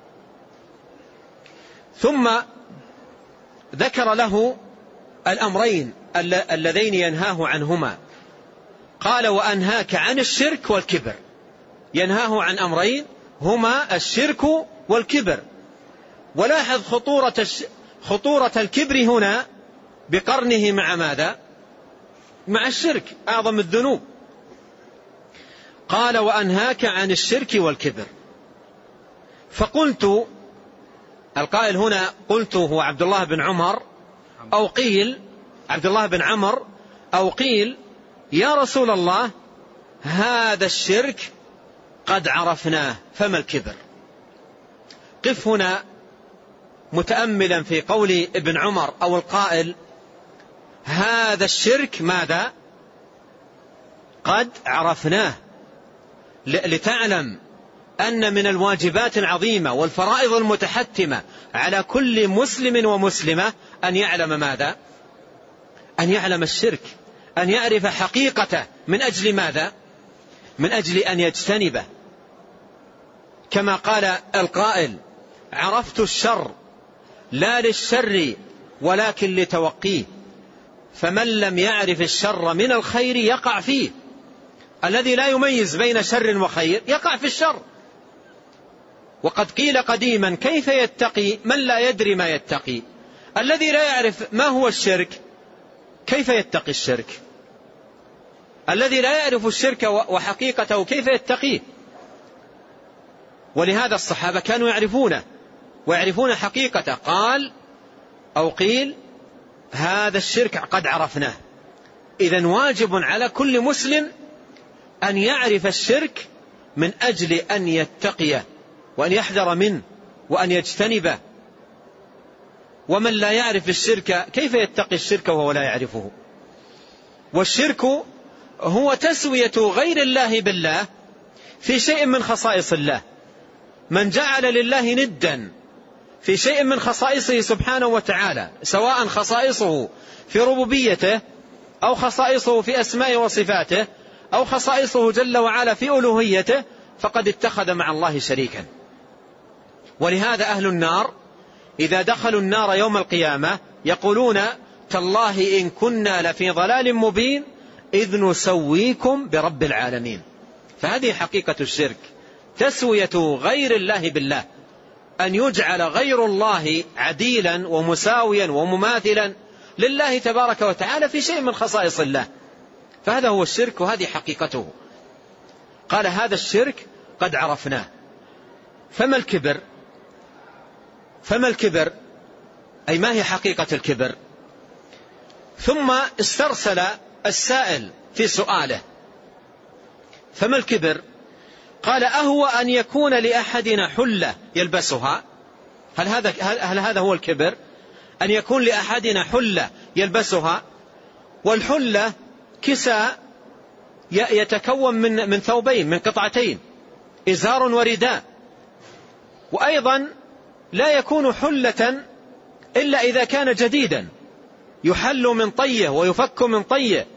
Speaker 2: ثم ذكر له الأمرين اللذين ينهاه عنهما. قال وأنهاك عن الشرك والكبر، ينهاه عن أمرين هما الشرك والكبر. ولاحظ خطورة, خطورة الكبر هنا بقرنه مع ماذا؟ مع الشرك، أعظم الذنوب. قال وأنهاك عن الشرك والكبر. فقلت، القائل هنا قلت هو عبد الله بن عمر أو قيل عبد الله بن عمر أو قيل يا رسول الله هذا الشرك قد عرفناه فما الكبر؟ قف هنا متأملا في قول ابن عمر أو القائل هذا الشرك ماذا؟ قد عرفناه، لتعلم أن من الواجبات العظيمة والفرائض المتحتمة على كل مسلم ومسلمة أن يعلم ماذا؟ أن يعلم الشرك، أن يعرف حقيقته. من أجل ماذا؟ من أجل أن يجتنبه. كما قال القائل عرفت الشر لا للشر ولكن لتوقيه، فمن لم يعرف الشر من الخير يقع فيه. الذي لا يميز بين شر وخير يقع في الشر. وقد قيل قديما كيف يتقي من لا يدري ما يتقي؟ الذي لا يعرف ما هو الشرك كيف يتقي الشرك؟ الذي لا يعرف الشرك وحقيقته كيف يتقيه؟ ولهذا الصحابة كانوا يعرفونه ويعرفون حقيقته. قال أو قيل هذا الشرك قد عرفناه. إذن واجب على كل مسلم أن يعرف الشرك من أجل أن يتقيه وأن يحذر منه وأن يجتنبه. ومن لا يعرف الشرك كيف يتقي الشرك وهو لا يعرفه؟ والشرك هو تسوية غير الله بالله في شيء من خصائص الله. من جعل لله ندا في شيء من خصائصه سبحانه وتعالى، سواء خصائصه في ربوبيته أو خصائصه في أسمائه وصفاته أو خصائصه جل وعلا في ألوهيته، فقد اتخذ مع الله شريكا. ولهذا أهل النار إذا دخلوا النار يوم القيامة يقولون تالله إن كنا لفي ضلال مبين إذ نسويكم برب العالمين. فهذه حقيقة الشرك، تسوية غير الله بالله، أن يجعل غير الله عديلا ومساويا ومماثلا لله تبارك وتعالى في شيء من خصائص الله. فهذا هو الشرك وهذه حقيقته. قال هذا الشرك قد عرفناه. فما الكبر؟ فما الكبر؟ أي ما هي حقيقة الكبر؟ ثم استرسل السائل في سؤاله فما الكبر؟ قال أهو أن يكون لأحدنا حلة يلبسها. هل هذا, هل هذا هو الكبر؟ أن يكون لأحدنا حلة يلبسها، والحلة كساء يتكون من, من ثوبين، من قطعتين، إزار ورداء. وأيضا لا يكون حلة إلا إذا كان جديدا، يحل من طيه ويفك من طيه.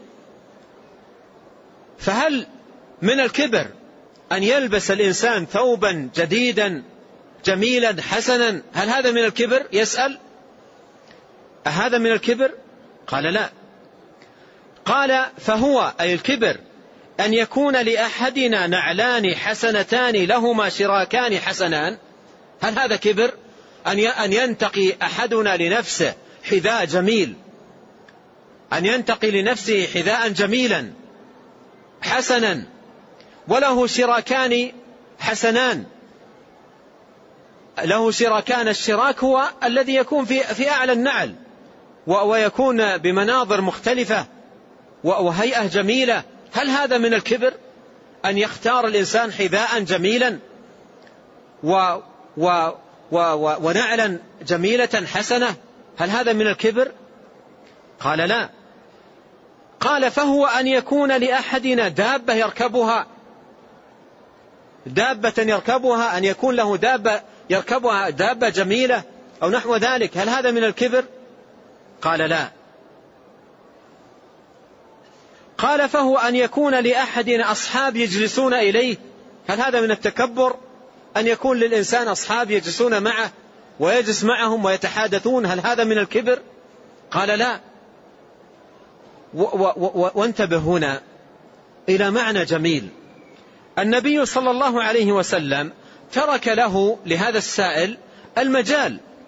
Speaker 2: فهل من الكبر أن يلبس الإنسان ثوبا جديدا جميلا حسنا؟ هل هذا من الكبر؟ يسأل هذا من الكبر؟ قال لا. قال فهو أي الكبر أن يكون لأحدنا نعلان حسنتان لهما شراكان حسنان. هل هذا كبر؟ أن ينتقي أحدنا لنفسه حذاء جميل، أن ينتقي لنفسه حذاء جميلا حسنا وله شراكان حسنان. له شراكان، الشراك هو الذي يكون في, في أعلى النعل ويكون بمناظر مختلفة وهيئة جميلة. هل هذا من الكبر أن يختار الإنسان حذاء جميلا و و و ونعلا جميلة حسنة؟ هل هذا من الكبر؟ قال لا. قال فهو أن يكون لأحدنا دابة يركبها، دابة يركبها، أن يكون له دابة يركبها، دابة جميلة أو نحو ذلك. هل هذا من الكبر؟ قال لا. قال فهو أن يكون لأحدنا أصحاب يجلسون إليه. هل هذا من التكبر أن يكون للإنسان أصحاب يجلسون معه ويجلس معهم ويتحادثون؟ هل هذا من الكبر؟ قال لا. وانتبه هنا إلى معنى جميل. النبي صلى الله عليه وسلم ترك له لهذا السائل المجال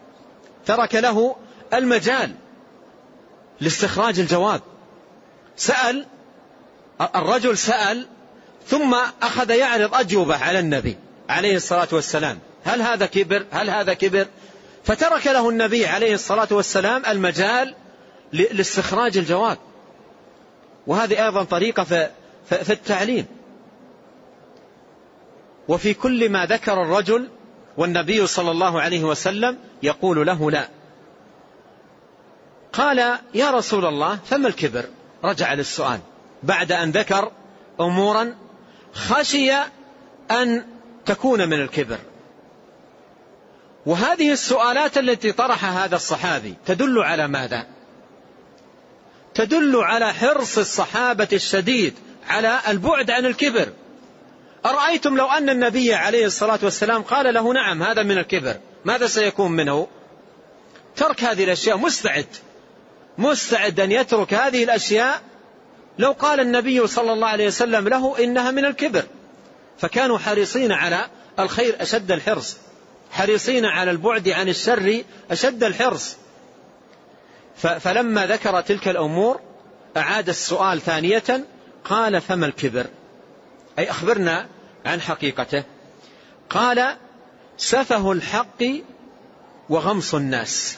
Speaker 2: ترك له المجال لاستخراج الجواب. سأل الرجل، سأل ثم أخذ يعرض أجوبة على النبي عليه الصلاة والسلام. هل هذا كبر؟ هل هذا كبر؟ فترك له النبي عليه الصلاة والسلام المجال لاستخراج الجواب. وهذه أيضا طريقة في التعليم. وفي كل ما ذكر الرجل والنبي صلى الله عليه وسلم يقول له لا. قال يا رسول الله فما الكبر؟ رجع للسؤال بعد أن ذكر أمورا خشي أن تكون من الكبر. وهذه السؤالات التي طرحها هذا الصحابي تدل على ماذا؟ تدل على حرص الصحابة الشديد على البعد عن الكبر. أرأيتم لو أن النبي عليه الصلاة والسلام قال له نعم هذا من الكبر، ماذا سيكون منه؟ ترك هذه الأشياء. مستعد مستعد أن يترك هذه الأشياء لو قال النبي صلى الله عليه وسلم له إنها من الكبر. فكانوا حريصين على الخير أشد الحرص، حريصين على البعد عن الشر أشد الحرص. فلما ذكر تلك الأمور أعاد السؤال ثانية، قال فما الكبر؟ أي أخبرنا عن حقيقته. قال سفه الحق وغمص الناس.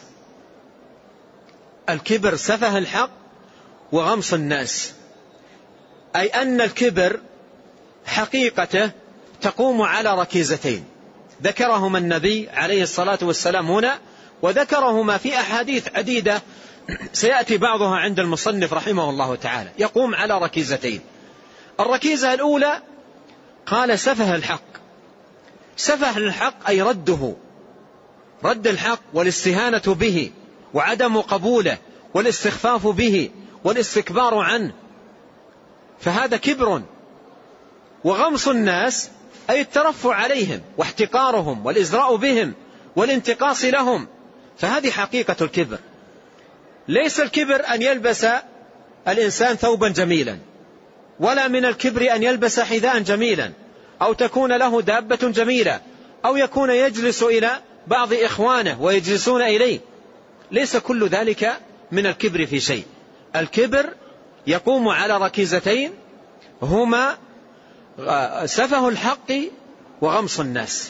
Speaker 2: الكبر سفه الحق وغمص الناس، أي أن الكبر حقيقته تقوم على ركيزتين ذكرهما النبي عليه الصلاة والسلام هنا، وذكرهما في أحاديث عديدة سيأتي بعضها عند المصنف رحمه الله تعالى. يقوم على ركيزتين. الركيزة الأولى قال سفه الحق. سفه الحق أي رده، رد الحق والاستهانة به وعدم قبوله والاستخفاف به والاستكبار عنه، فهذا كبر. وغمص الناس أي الترفع عليهم واحتقارهم والإزراء بهم والانتقاص لهم، فهذه حقيقة الكبر. ليس الكبر أن يلبس الإنسان ثوبا جميلا، ولا من الكبر أن يلبس حذاء جميلا، أو تكون له دابة جميلة، أو يكون يجلس إلى بعض إخوانه ويجلسون إليه. ليس كل ذلك من الكبر في شيء. الكبر يقوم على ركيزتين هما سفه الحق وغمص الناس.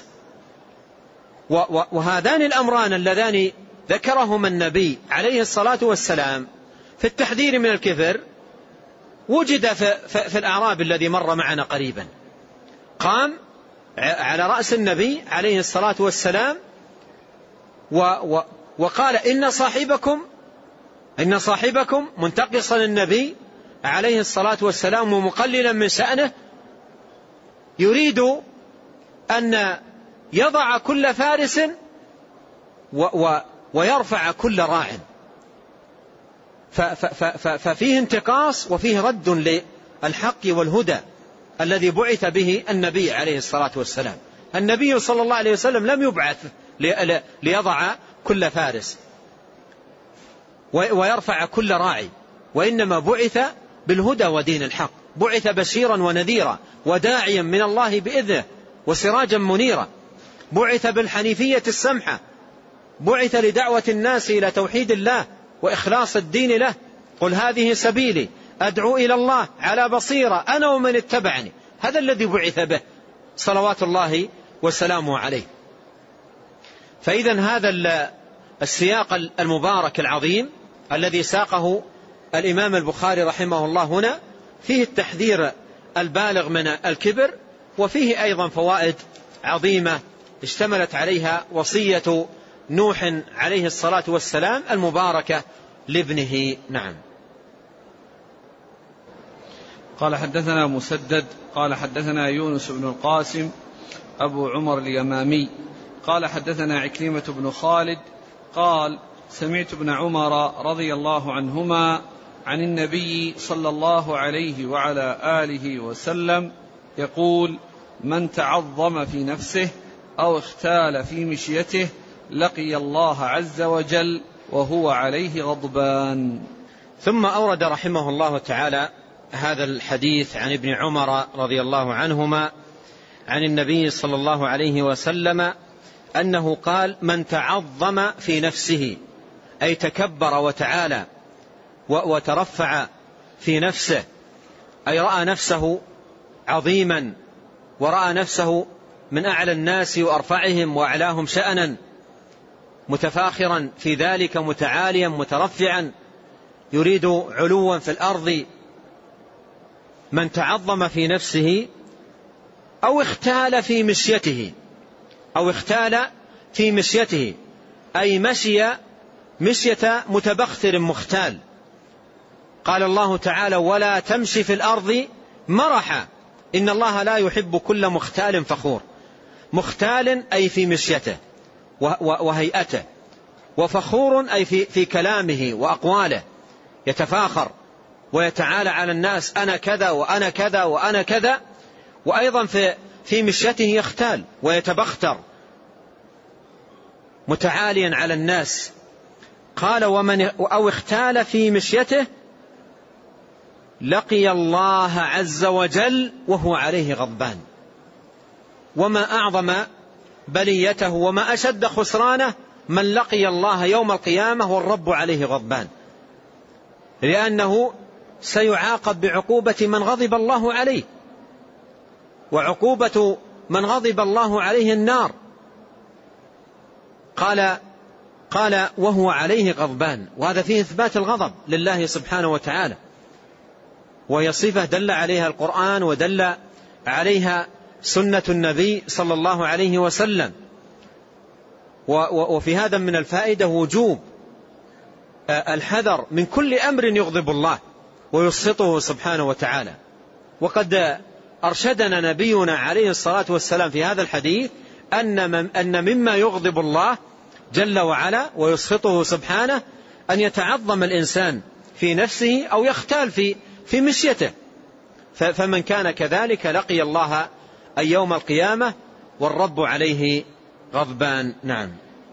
Speaker 2: وهذان الأمران اللذان ذكرهما النبي عليه الصلاة والسلام في التحذير من الكبر وجد في الأعراب الذي مر معنا قريبا. قام على رأس النبي عليه الصلاة والسلام وقال إن صاحبكم إن صاحبكم منتقصا النبي عليه الصلاة والسلام ومقللا من شأنه، يريد أن يضع كل فارس ويرفع كل راع. ففيه انتقاص وفيه رد للحق والهدى الذي بعث به النبي عليه الصلاة والسلام. النبي صلى الله عليه وسلم لم يبعث ليضع كل فارس ويرفع كل راعي، وإنما بعث بالهدى ودين الحق، بعث بشيرا ونذيرا وداعيا من الله بإذنه وسراجا منيرا، بعث بالحنيفية السمحة، بعث لدعوة الناس إلى توحيد الله وإخلاص الدين له. قل هذه سبيلي أدعو إلى الله على بصيرة أنا ومن اتبعني. هذا الذي بعث به صلوات الله وسلامه عليه. فإذا هذا السياق المبارك العظيم الذي ساقه الإمام البخاري رحمه الله هنا فيه التحذير البالغ من الكبر، وفيه أيضا فوائد عظيمة اشتملت عليها وصية نوح عليه الصلاة والسلام المباركة لابنه. نعم.
Speaker 1: قال حدثنا مسدد قال حدثنا يونس بن القاسم أبو عمر اليمامي قال حدثنا عكرمة بن خالد قال سمعت ابن عمر رضي الله عنهما عن النبي صلى الله عليه وعلى آله وسلم يقول: من تعظم في نفسه أو اختال في مشيته لقي الله عز وجل وهو عليه غضبان.
Speaker 2: ثم أورد رحمه الله تعالى هذا الحديث عن ابن عمر رضي الله عنهما عن النبي صلى الله عليه وسلم أنه قال من تعظم في نفسه، أي تكبر وتعالى وترفع في نفسه، أي رأى نفسه عظيما ورأى نفسه من أعلى الناس وأرفعهم وأعلاهم شأنا، متفاخرا في ذلك، متعاليا مترفعا، يريد علوا في الأرض. من تعظم في نفسه أو اختال في مشيته، أو اختال في مشيته أي مشي مشية متبختر مختال. قال الله تعالى ولا تمشي في الأرض مرحا إن الله لا يحب كل مختال فخور. مختال أي في مشيته وهيئته، وفخور أي في, في كلامه وأقواله، يتفاخر ويتعالى على الناس، أنا كذا وأنا كذا وأنا كذا. وأيضا في, في مشيته يختال ويتبختر متعاليا على الناس. قال ومن أو اختال في مشيته لقي الله عز وجل وهو عليه غضبان. وما أعظم بليته وما أشد خسرانه من لقي الله يوم القيامة والرب عليه غضبان، لأنه سيعاقب بعقوبة من غضب الله عليه، وعقوبة من غضب الله عليه النار. قال قال وهو عليه غضبان، وهذا فيه إثبات الغضب لله سبحانه وتعالى، وهي صفة دل عليها القرآن ودل عليها سنة النبي صلى الله عليه وسلم. وفي هذا من الفائدة وجوب الحذر من كل أمر يغضب الله ويسخطه سبحانه وتعالى. وقد أرشدنا نبينا عليه الصلاة والسلام في هذا الحديث أن أن مما يغضب الله جل وعلا ويسخطه سبحانه أن يتعظم الإنسان في نفسه أو يختال في في مشيته. فمن كان كذلك لقي الله أي يوم القيامة والرب عليه غضبان. نعم.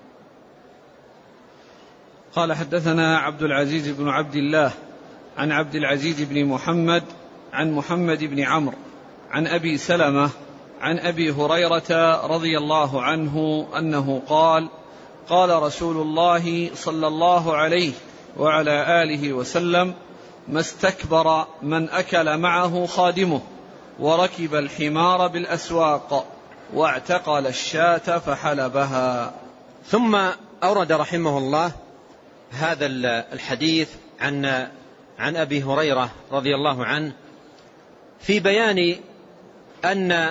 Speaker 1: قال حدثنا عبد العزيز بن عبد الله عن عبد العزيز بن محمد عن محمد بن عمرو عن أبي سلمة عن أبي هريرة رضي الله عنه أنه قال قال رسول الله صلى الله عليه وعلى آله وسلم ما استكبر من أكل معه خادمه وركب الحمار بالأسواق واعتقل الشاة فحلبها.
Speaker 2: ثم أورد رحمه الله هذا الحديث عن عن أبي هريرة رضي الله عنه في بيان أن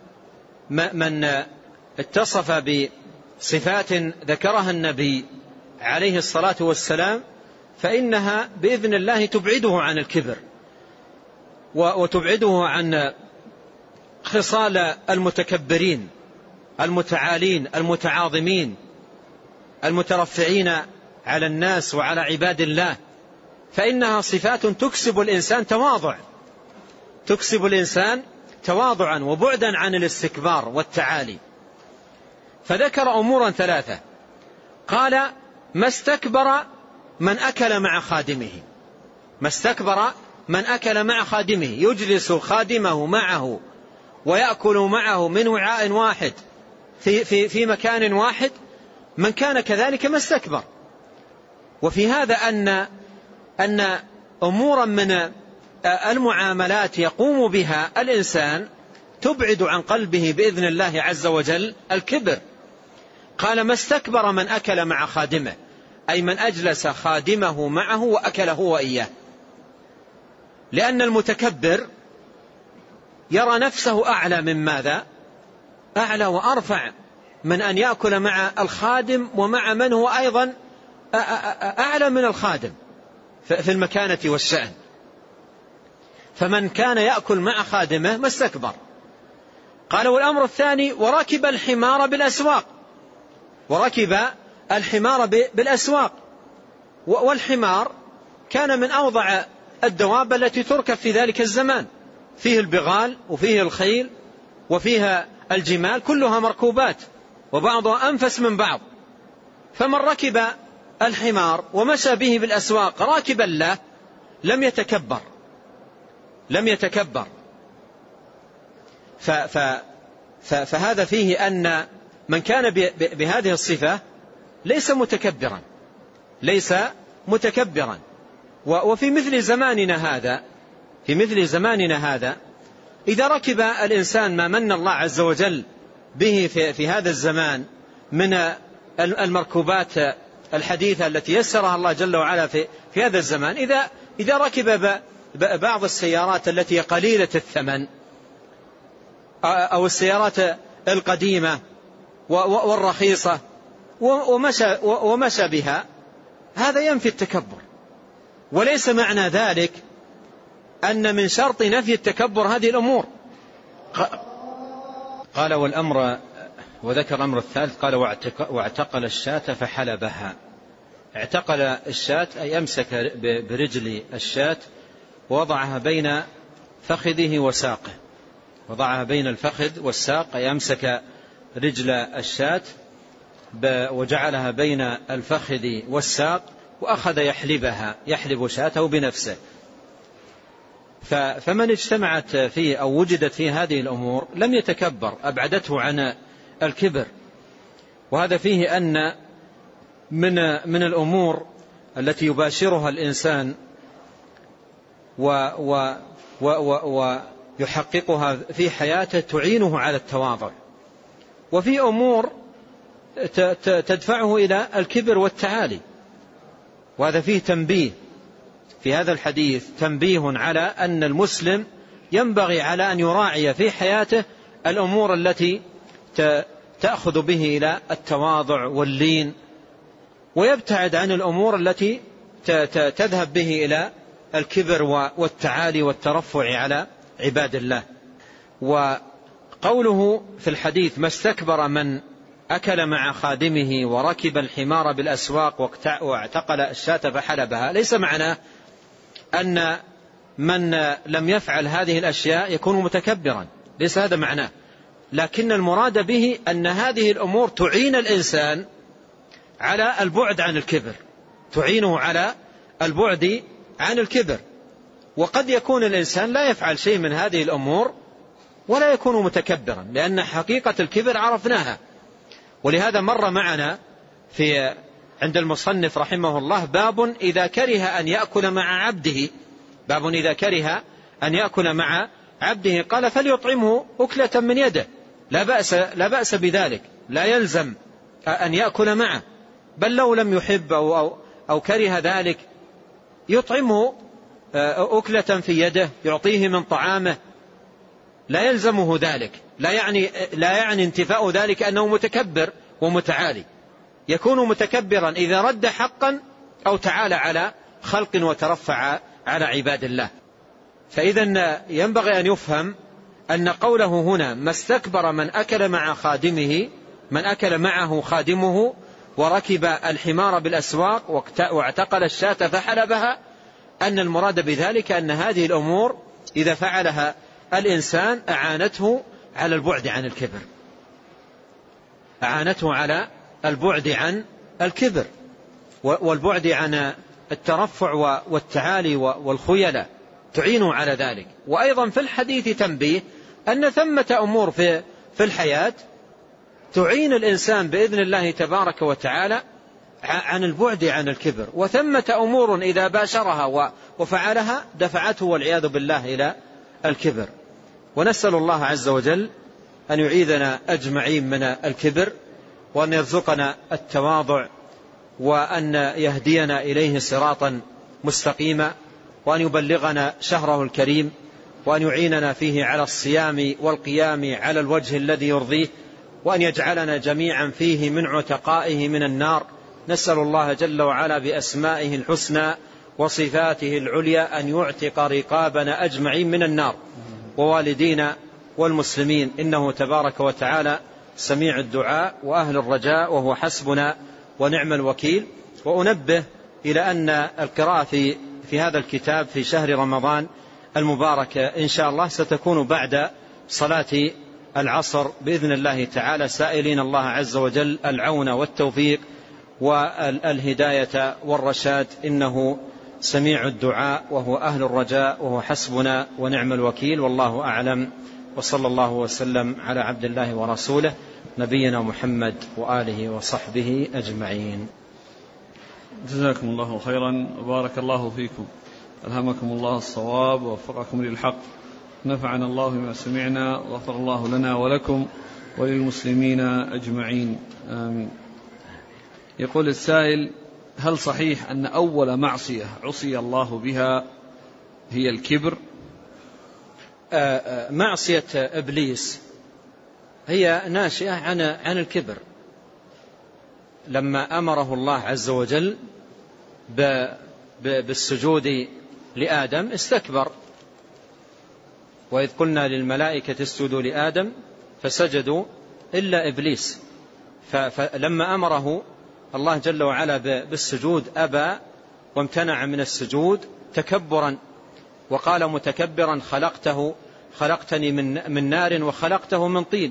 Speaker 2: من اتصف بصفات ذكرها النبي عليه الصلاة والسلام فإنها بإذن الله تبعده عن الكبر وتبعده عن خصال المتكبرين المتعالين المتعاظمين المترفعين على الناس وعلى عباد الله، فإنها صفات تكسب الإنسان تواضع تكسب الإنسان تواضعا وبعدا عن الاستكبار والتعالي. فذكر أمورا ثلاثة. قال ما استكبر من أكل مع خادمه. ما استكبر من أكل مع خادمه، يجلس خادمه معه ويأكل معه من وعاء واحد في, في, في مكان واحد، من كان كذلك ما استكبر. وفي هذا أن, أن أمورا من المعاملات يقوم بها الإنسان تبعد عن قلبه بإذن الله عز وجل الكبر. قال ما استكبر من أكل مع خادمه، أي من أجلس خادمه معه وأكله وإياه. لأن المتكبر يرى نفسه أعلى من ماذا؟ أعلى وأرفع من أن يأكل مع الخادم ومع من هو أيضا أعلى من الخادم في المكانة والشأن. فمن كان يأكل مع خادمه ما استكبر. قال والأمر الثاني وركب الحمار بالأسواق. وركب الحمار بالأسواق، والحمار كان من أوضع الدواب التي تركب في ذلك الزمان، فيه البغال وفيه الخيل وفيها الجمال، كلها مركوبات وبعضها أنفس من بعض. فمن ركب الحمار ومشى به بالأسواق راكبا له لم يتكبر لم يتكبر ف ف ف فهذا فيه أن من كان بهذه الصفة ليس متكبرا ليس متكبرا وفي مثل زماننا هذا في مثل زماننا هذا إذا ركب الإنسان ما من الله عز وجل به في, في هذا الزمان من المركوبات الحديثة التي يسرها الله جل وعلا في, في هذا الزمان، إذا, إذا ركب بعض السيارات التي قليلة الثمن أو السيارات القديمة والرخيصة ومشى, ومشى بها، هذا ينفي التكبر. وليس معنى ذلك أن من شرط نفي التكبر هذه الأمور. قال والأمر، وذكر الأمر الثالث، قال واعتقل الشاة فحلبها. اعتقل الشاة أي أمسك برجل الشاة ووضعها بين فخذه وساقه، وضعها بين الفخذ والساق أي أمسك رجل الشاة وجعلها بين الفخذ والساق وأخذ يحلبها، يحلب شاته بنفسه. فمن اجتمعت فيه أو وجدت فيه هذه الأمور لم يتكبر، أبعدته عن الكبر. وهذا فيه أن من من الأمور التي يباشرها الإنسان ويحققها في حياته تعينه على التواضع، وفي أمور تدفعه إلى الكبر والتعالي. وهذا فيه تنبيه في هذا الحديث، تنبيه على أن المسلم ينبغي على أن يراعي في حياته الأمور التي تأخذ به إلى التواضع واللين، ويبتعد عن الأمور التي تذهب به إلى الكبر والتعالي والترفع على عباد الله. وقوله في الحديث ما استكبر من أكل مع خادمه وركب الحمار بالأسواق واعتقل الشاة فحلبها، ليس معناه أن من لم يفعل هذه الأشياء يكون متكبرا، ليس هذا معناه، لكن المراد به أن هذه الأمور تعين الإنسان على البعد عن الكبر، تعينه على البعد عن الكبر. وقد يكون الإنسان لا يفعل شيء من هذه الأمور ولا يكون متكبرا، لأن حقيقة الكبر عرفناها. ولهذا مر معنا في عند المصنف رحمه الله باب إذا كره أن يأكل مع عبده، باب إذا كره أن يأكل مع عبده قال فليطعمه أكلة من يده، لا بأس, لا بأس بذلك، لا يلزم أن يأكل معه، بل لو لم يحب أو, أو, أو كره ذلك يطعمه أكلة في يده، يعطيه من طعامه، لا يلزمه ذلك. لا يعني, لا يعني انتفاء ذلك أنه متكبر ومتعالي، يكون متكبرا إذا رد حقا أو تعالى على خلق وترفع على عباد الله. فإذا ينبغي أن يفهم أن قوله هنا ما استكبر من أكل مع خادمه، من أكل معه خادمه وركب الحمار بالأسواق واعتقل الشاة فحلبها، أن المراد بذلك أن هذه الأمور إذا فعلها الإنسان أعانته على البعد عن الكبر، أعانته على البعد عن الكبر والبعد عن الترفع والتعالي والخيلة، تعينه على ذلك. وأيضا في الحديث تنبيه أن ثمة أمور في, في الحياة تعين الإنسان بإذن الله تبارك وتعالى عن البعد عن الكبر، وثمة أمور إذا باشرها وفعلها دفعته والعياذ بالله إلى الكبر. ونسأل الله عز وجل أن يعيذنا أجمعين من الكبر، وأن يرزقنا التواضع، وأن يهدينا إليه صراطا مستقيما، وأن يبلغنا شهره الكريم، وأن يعيننا فيه على الصيام والقيام على الوجه الذي يرضيه، وأن يجعلنا جميعا فيه من عتقائه من النار. نسأل الله جل وعلا بأسمائه الحسنى وصفاته العليا أن يعتق رقابنا أجمعين من النار، ووالدينا والمسلمين، إنه تبارك وتعالى سميع الدعاء وأهل الرجاء، وهو حسبنا ونعم الوكيل. وأنبه إلى أن القراءة في, في هذا الكتاب في شهر رمضان المبارك إن شاء الله ستكون بعد صلاة العصر بإذن الله تعالى، سائلين الله عز وجل العون والتوفيق والهداية والرشاد، إنه سميع الدعاء وهو أهل الرجاء وهو حسبنا ونعم الوكيل. والله أعلم، وصلى الله وسلم على عبد الله ورسوله نبينا محمد وآله وصحبه أجمعين.
Speaker 1: جزاكم الله خيرا وبارك الله فيكم، ألهمكم الله الصواب ووفقكم للحق، نفعنا الله بما سمعنا وغفر الله لنا ولكم وللمسلمين أجمعين، آمين. يقول السائل: هل صحيح أن أول معصية عصي الله بها هي الكبر؟
Speaker 2: معصية إبليس هي ناشئة عن عن الكبر، لما أمره الله عز وجل بالسجود لآدم استكبر، وإذ قلنا للملائكة اسجدوا لآدم فسجدوا إلا إبليس، فلما أمره الله جل وعلا بالسجود أبى وامتنع من السجود تكبرا، وقال متكبرا: خلقته خلقتني من من نار وخلقته من طين،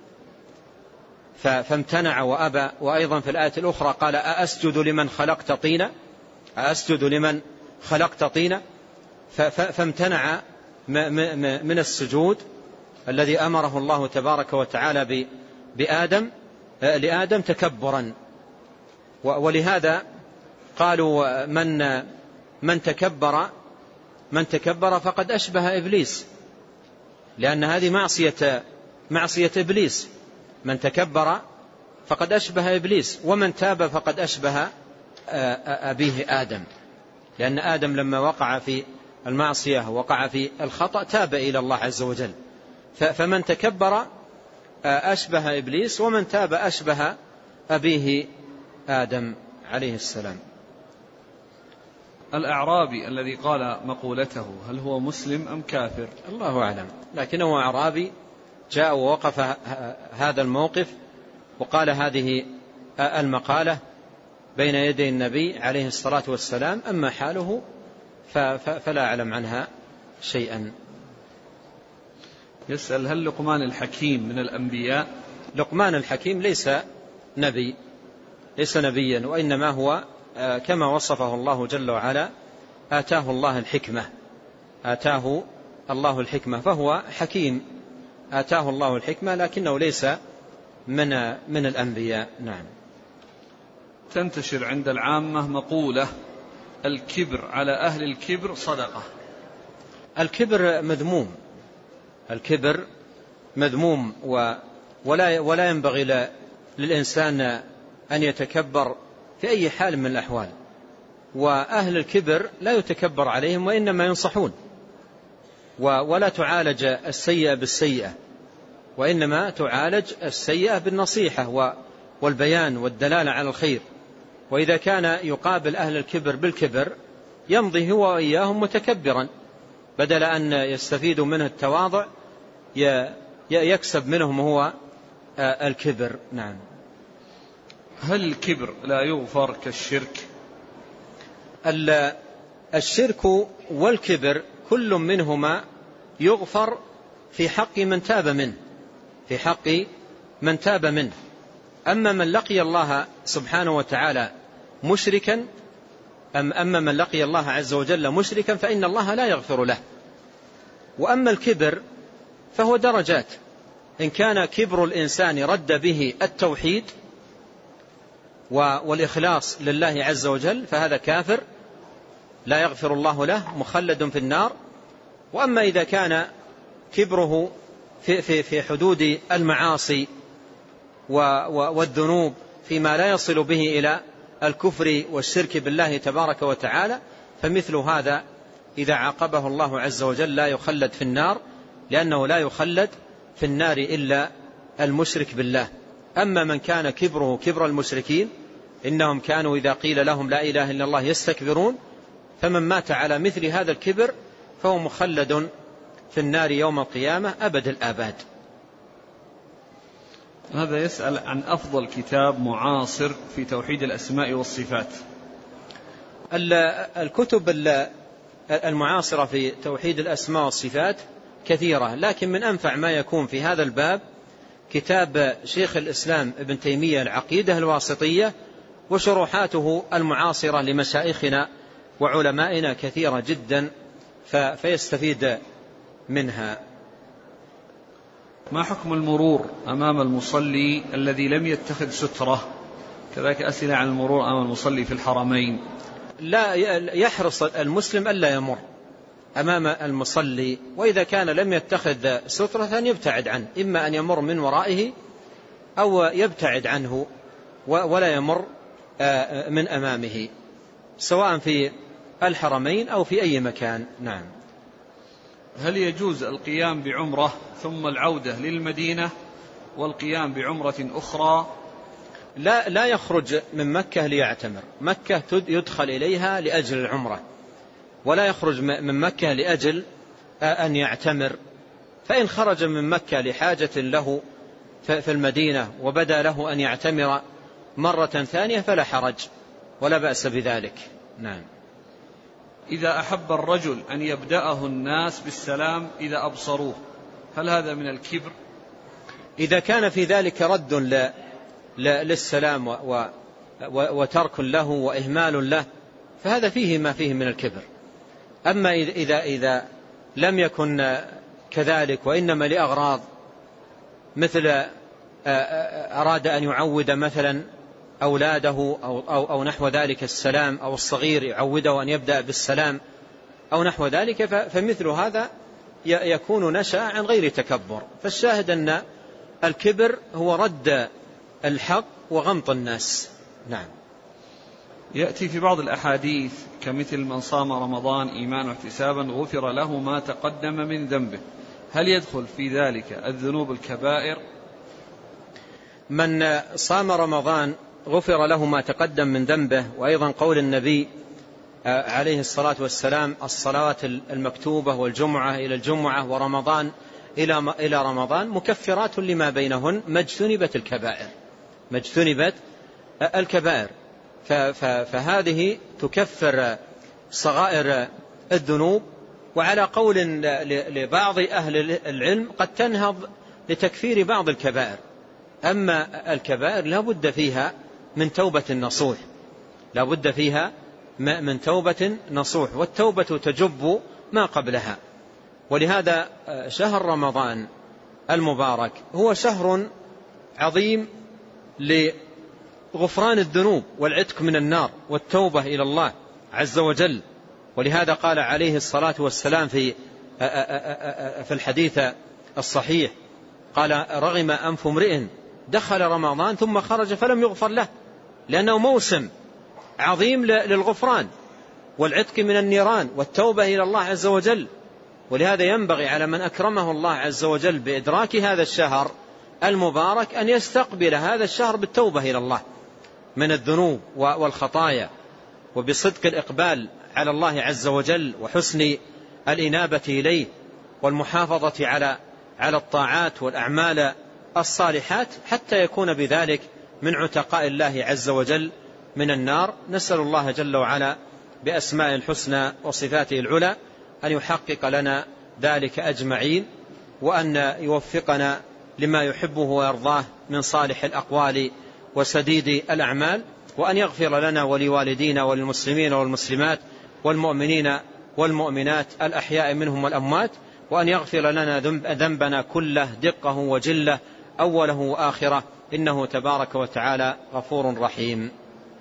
Speaker 2: فامتنع وأبى. وأيضا في الآية الأخرى قال: أأسجد لمن خلقت طينا أأسجد لمن خلقت طينا فامتنع من السجود الذي أمره الله تبارك وتعالى بآدم لآدم تكبرا. ولهذا قالوا: من من تكبر من تكبر فقد أشبه إبليس، لأن هذه معصية معصية إبليس. من تكبر فقد أشبه إبليس، ومن تاب فقد أشبه أبيه آدم، لأن آدم لما وقع في المعصية وقع في الخطأ تاب إلى الله عز وجل، فمن تكبر أشبه إبليس، ومن تاب أشبه أبيه آدم عليه السلام.
Speaker 1: الأعرابي الذي قال مقولته هل هو مسلم أم كافر؟
Speaker 2: الله أعلم، لكنه أعرابي جاء ووقف هذا الموقف وقال هذه المقالة بين يدي النبي عليه الصلاة والسلام، أما حاله فلا أعلم عنها شيئا.
Speaker 1: يسأل: هل لقمان الحكيم من الأنبياء؟
Speaker 2: لقمان الحكيم ليس نبي ليس نبيا، وإنما هو كما وصفه الله جل وعلا: آتاه الله الحكمة آتاه الله الحكمة فهو حكيم، آتاه الله الحكمة، لكنه ليس من من الأنبياء. نعم.
Speaker 1: تنتشر عند العامة مقولة: الكبر على أهل الكبر صدقة.
Speaker 2: الكبر مذموم الكبر مذموم ولا ولا ينبغي للإنسان أن يتكبر في أي حال من الأحوال، وأهل الكبر لا يتكبر عليهم وإنما ينصحون، ولا تعالج السيئة بالسيئة، وإنما تعالج السيئة بالنصيحة والبيان والدلالة على الخير. وإذا كان يقابل أهل الكبر بالكبر يمضي هو وإياهم متكبرا، بدل أن يستفيدوا منه التواضع يكسب منهم هو الكبر. نعم.
Speaker 1: هل الكبر لا يغفر كالشرك؟
Speaker 2: الشرك والكبر كل منهما يغفر في حق من تاب منه في حق من تاب منه أما من لقي الله سبحانه وتعالى مشركا أم أما من لقي الله عز وجل مشركا فإن الله لا يغفر له. وأما الكبر فهو درجات، إن كان كبر الإنسان رد به التوحيد والإخلاص لله عز وجل فهذا كافر لا يغفر الله له، مخلد في النار. وأما إذا كان كبره في, في, في حدود المعاصي والذنوب فيما لا يصل به إلى الكفر والشرك بالله تبارك وتعالى فمثل هذا إذا عاقبه الله عز وجل لا يخلد في النار، لأنه لا يخلد في النار إلا المشرك بالله. أما من كان كبره كبر المشركين إنهم كانوا إذا قيل لهم لا إله إلا الله يستكبرون، فمن مات على مثل هذا الكبر فهو مخلد في النار يوم القيامة أبد الآباد.
Speaker 1: هذا يسأل عن أفضل كتاب معاصر في توحيد الأسماء والصفات.
Speaker 2: الكتب المعاصرة في توحيد الأسماء والصفات كثيرة، لكن من أنفع ما يكون في هذا الباب كتاب شيخ الإسلام ابن تيمية العقيدة الواسطية، وشروحاته المعاصرة لمشايخنا وعلمائنا كثيرة جدا فيستفيد منها.
Speaker 1: ما حكم المرور أمام المصلي الذي لم يتخذ سترة؟ كذلك أسئلة عن المرور أمام المصلي في الحرمين.
Speaker 2: لا، يحرص المسلم ألا يمر أمام المصلي، وإذا كان لم يتخذ سترة يبتعد عنه، إما أن يمر من ورائه أو يبتعد عنه ولا يمر من أمامه، سواء في الحرمين أو في أي مكان. نعم.
Speaker 1: هل يجوز القيام بعمرة ثم العودة للمدينة والقيام بعمرة أخرى؟
Speaker 2: لا لا يخرج من مكة ليعتمر، مكة يدخل إليها لأجل العمرة، ولا يخرج من مكة لأجل أن يعتمر. فإن خرج من مكة لحاجة له في المدينة وبدا له أن يعتمر مرة ثانية فلا حرج ولا بأس بذلك. نعم.
Speaker 1: إذا أحب الرجل أن يبدأه الناس بالسلام إذا أبصروه، هل هذا من الكبر؟
Speaker 2: إذا كان في ذلك رد للسلام وترك له وإهمال له فهذا فيه ما فيه من الكبر. أما إذا, إذا لم يكن كذلك وإنما لأغراض، مثل أراد أن يعود مثلا أولاده أو, أو, أو نحو ذلك السلام، أو الصغير يعوده أن يبدأ بالسلام أو نحو ذلك، فمثل هذا يكون نشأ عن غير تكبر. فالشاهد أن الكبر هو رد الحق وغمط الناس. نعم.
Speaker 1: يأتي في بعض الأحاديث كمثل من صام رمضان إيمانا واحتسابا غفر له ما تقدم من ذنبه، هل يدخل في ذلك الذنوب الكبائر؟
Speaker 2: من صام رمضان غفر له ما تقدم من ذنبه، وأيضا قول النبي عليه الصلاة والسلام الصلوات المكتوبة والجمعة إلى الجمعة ورمضان إلى رمضان مكفرات لما بينهن ما اجتنبت الكبائر، ما اجتنبت الكبائر. فهذه تكفر صغائر الذنوب، وعلى قول لبعض أهل العلم قد تنهض لتكفير بعض الكبائر. أما الكبائر لا بد فيها من توبة نصوح، لا بد فيها من توبة نصوح، والتوبة تجب ما قبلها. ولهذا شهر رمضان المبارك هو شهر عظيم لغفران الذنوب والعتق من النار والتوبة إلى الله عز وجل. ولهذا قال عليه الصلاة والسلام في في الحديث الصحيح، قال رغم أنف امرئ دخل رمضان ثم خرج فلم يغفر له، لأنه موسم عظيم للغفران والعتق من النيران والتوبة إلى الله عز وجل. ولهذا ينبغي على من أكرمه الله عز وجل بإدراك هذا الشهر المبارك أن يستقبل هذا الشهر بالتوبة إلى الله من الذنوب والخطايا، وبصدق الإقبال على الله عز وجل وحسن الإنابة إليه والمحافظة على على الطاعات والأعمال الصالحات، حتى يكون بذلك من عتقاء الله عز وجل من النار. نسأل الله جل وعلا بأسماء الحسنى وصفاته العلى أن يحقق لنا ذلك أجمعين، وأن يوفقنا لما يحبه ويرضاه من صالح الأقوال وسديد الأعمال، وأن يغفر لنا ولوالدينا وللمسلمين والمسلمات والمؤمنين والمؤمنات الأحياء منهم والأموات، وأن يغفر لنا ذنبنا كله دقه وجله أوله وآخره، إنه تبارك وتعالى غفور رحيم.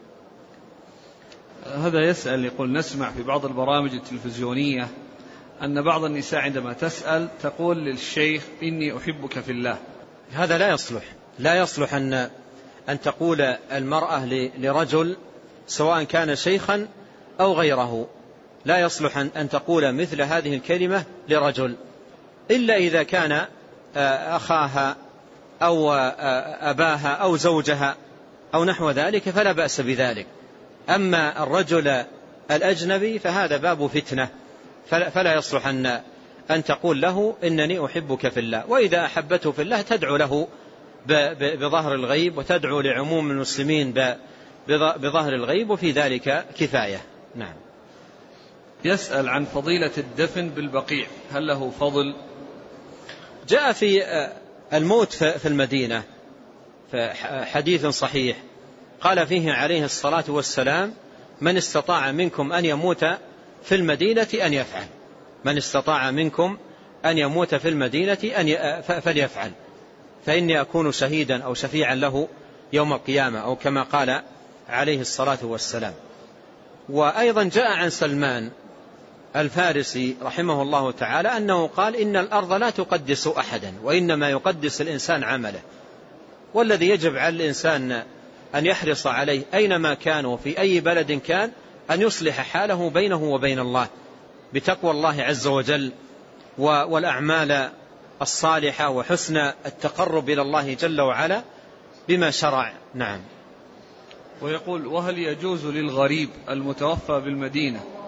Speaker 1: هذا يسأل يقول: نسمع في بعض البرامج التلفزيونية أن بعض النساء عندما تسأل تقول للشيخ إني أحبك في الله.
Speaker 2: هذا لا يصلح، لا يصلح أن أن تقول المرأة لرجل سواء كان شيخا أو غيره، لا يصلح أن تقول مثل هذه الكلمة لرجل، إلا إذا كان أخاها أو أباها أو زوجها أو نحو ذلك فلا بأس بذلك. أما الرجل الأجنبي فهذا باب فتنة، فلا يصلح أن أن تقول له إنني أحبك في الله. وإذا أحبته في الله تدعو له بظهر الغيب، وتدعو لعموم المسلمين بظهر الغيب، وفي ذلك كفاية. نعم.
Speaker 1: يسأل عن فضيلة الدفن بالبقيع، هل له فضل؟
Speaker 2: جاء في الموت في المدينة في حديث صحيح قال فيه عليه الصلاة والسلام: من استطاع منكم أن يموت في المدينة أن يفعل، من استطاع منكم أن يموت في المدينة أن فليفعل، فإني أكون شهيدا أو شفيعا له يوم القيامة، أو كما قال عليه الصلاة والسلام. وأيضا جاء عن سلمان الفارسي رحمه الله تعالى أنه قال: إن الأرض لا تقدس أحدا، وإنما يقدس الإنسان عمله. والذي يجب على الإنسان أن يحرص عليه أينما كان وفي أي بلد كان أن يصلح حاله بينه وبين الله بتقوى الله عز وجل والأعمال الصالحة وحسن التقرب إلى الله جل وعلا بما شرع. نعم.
Speaker 1: ويقول: وهل يجوز للغريب المتوفى بالمدينة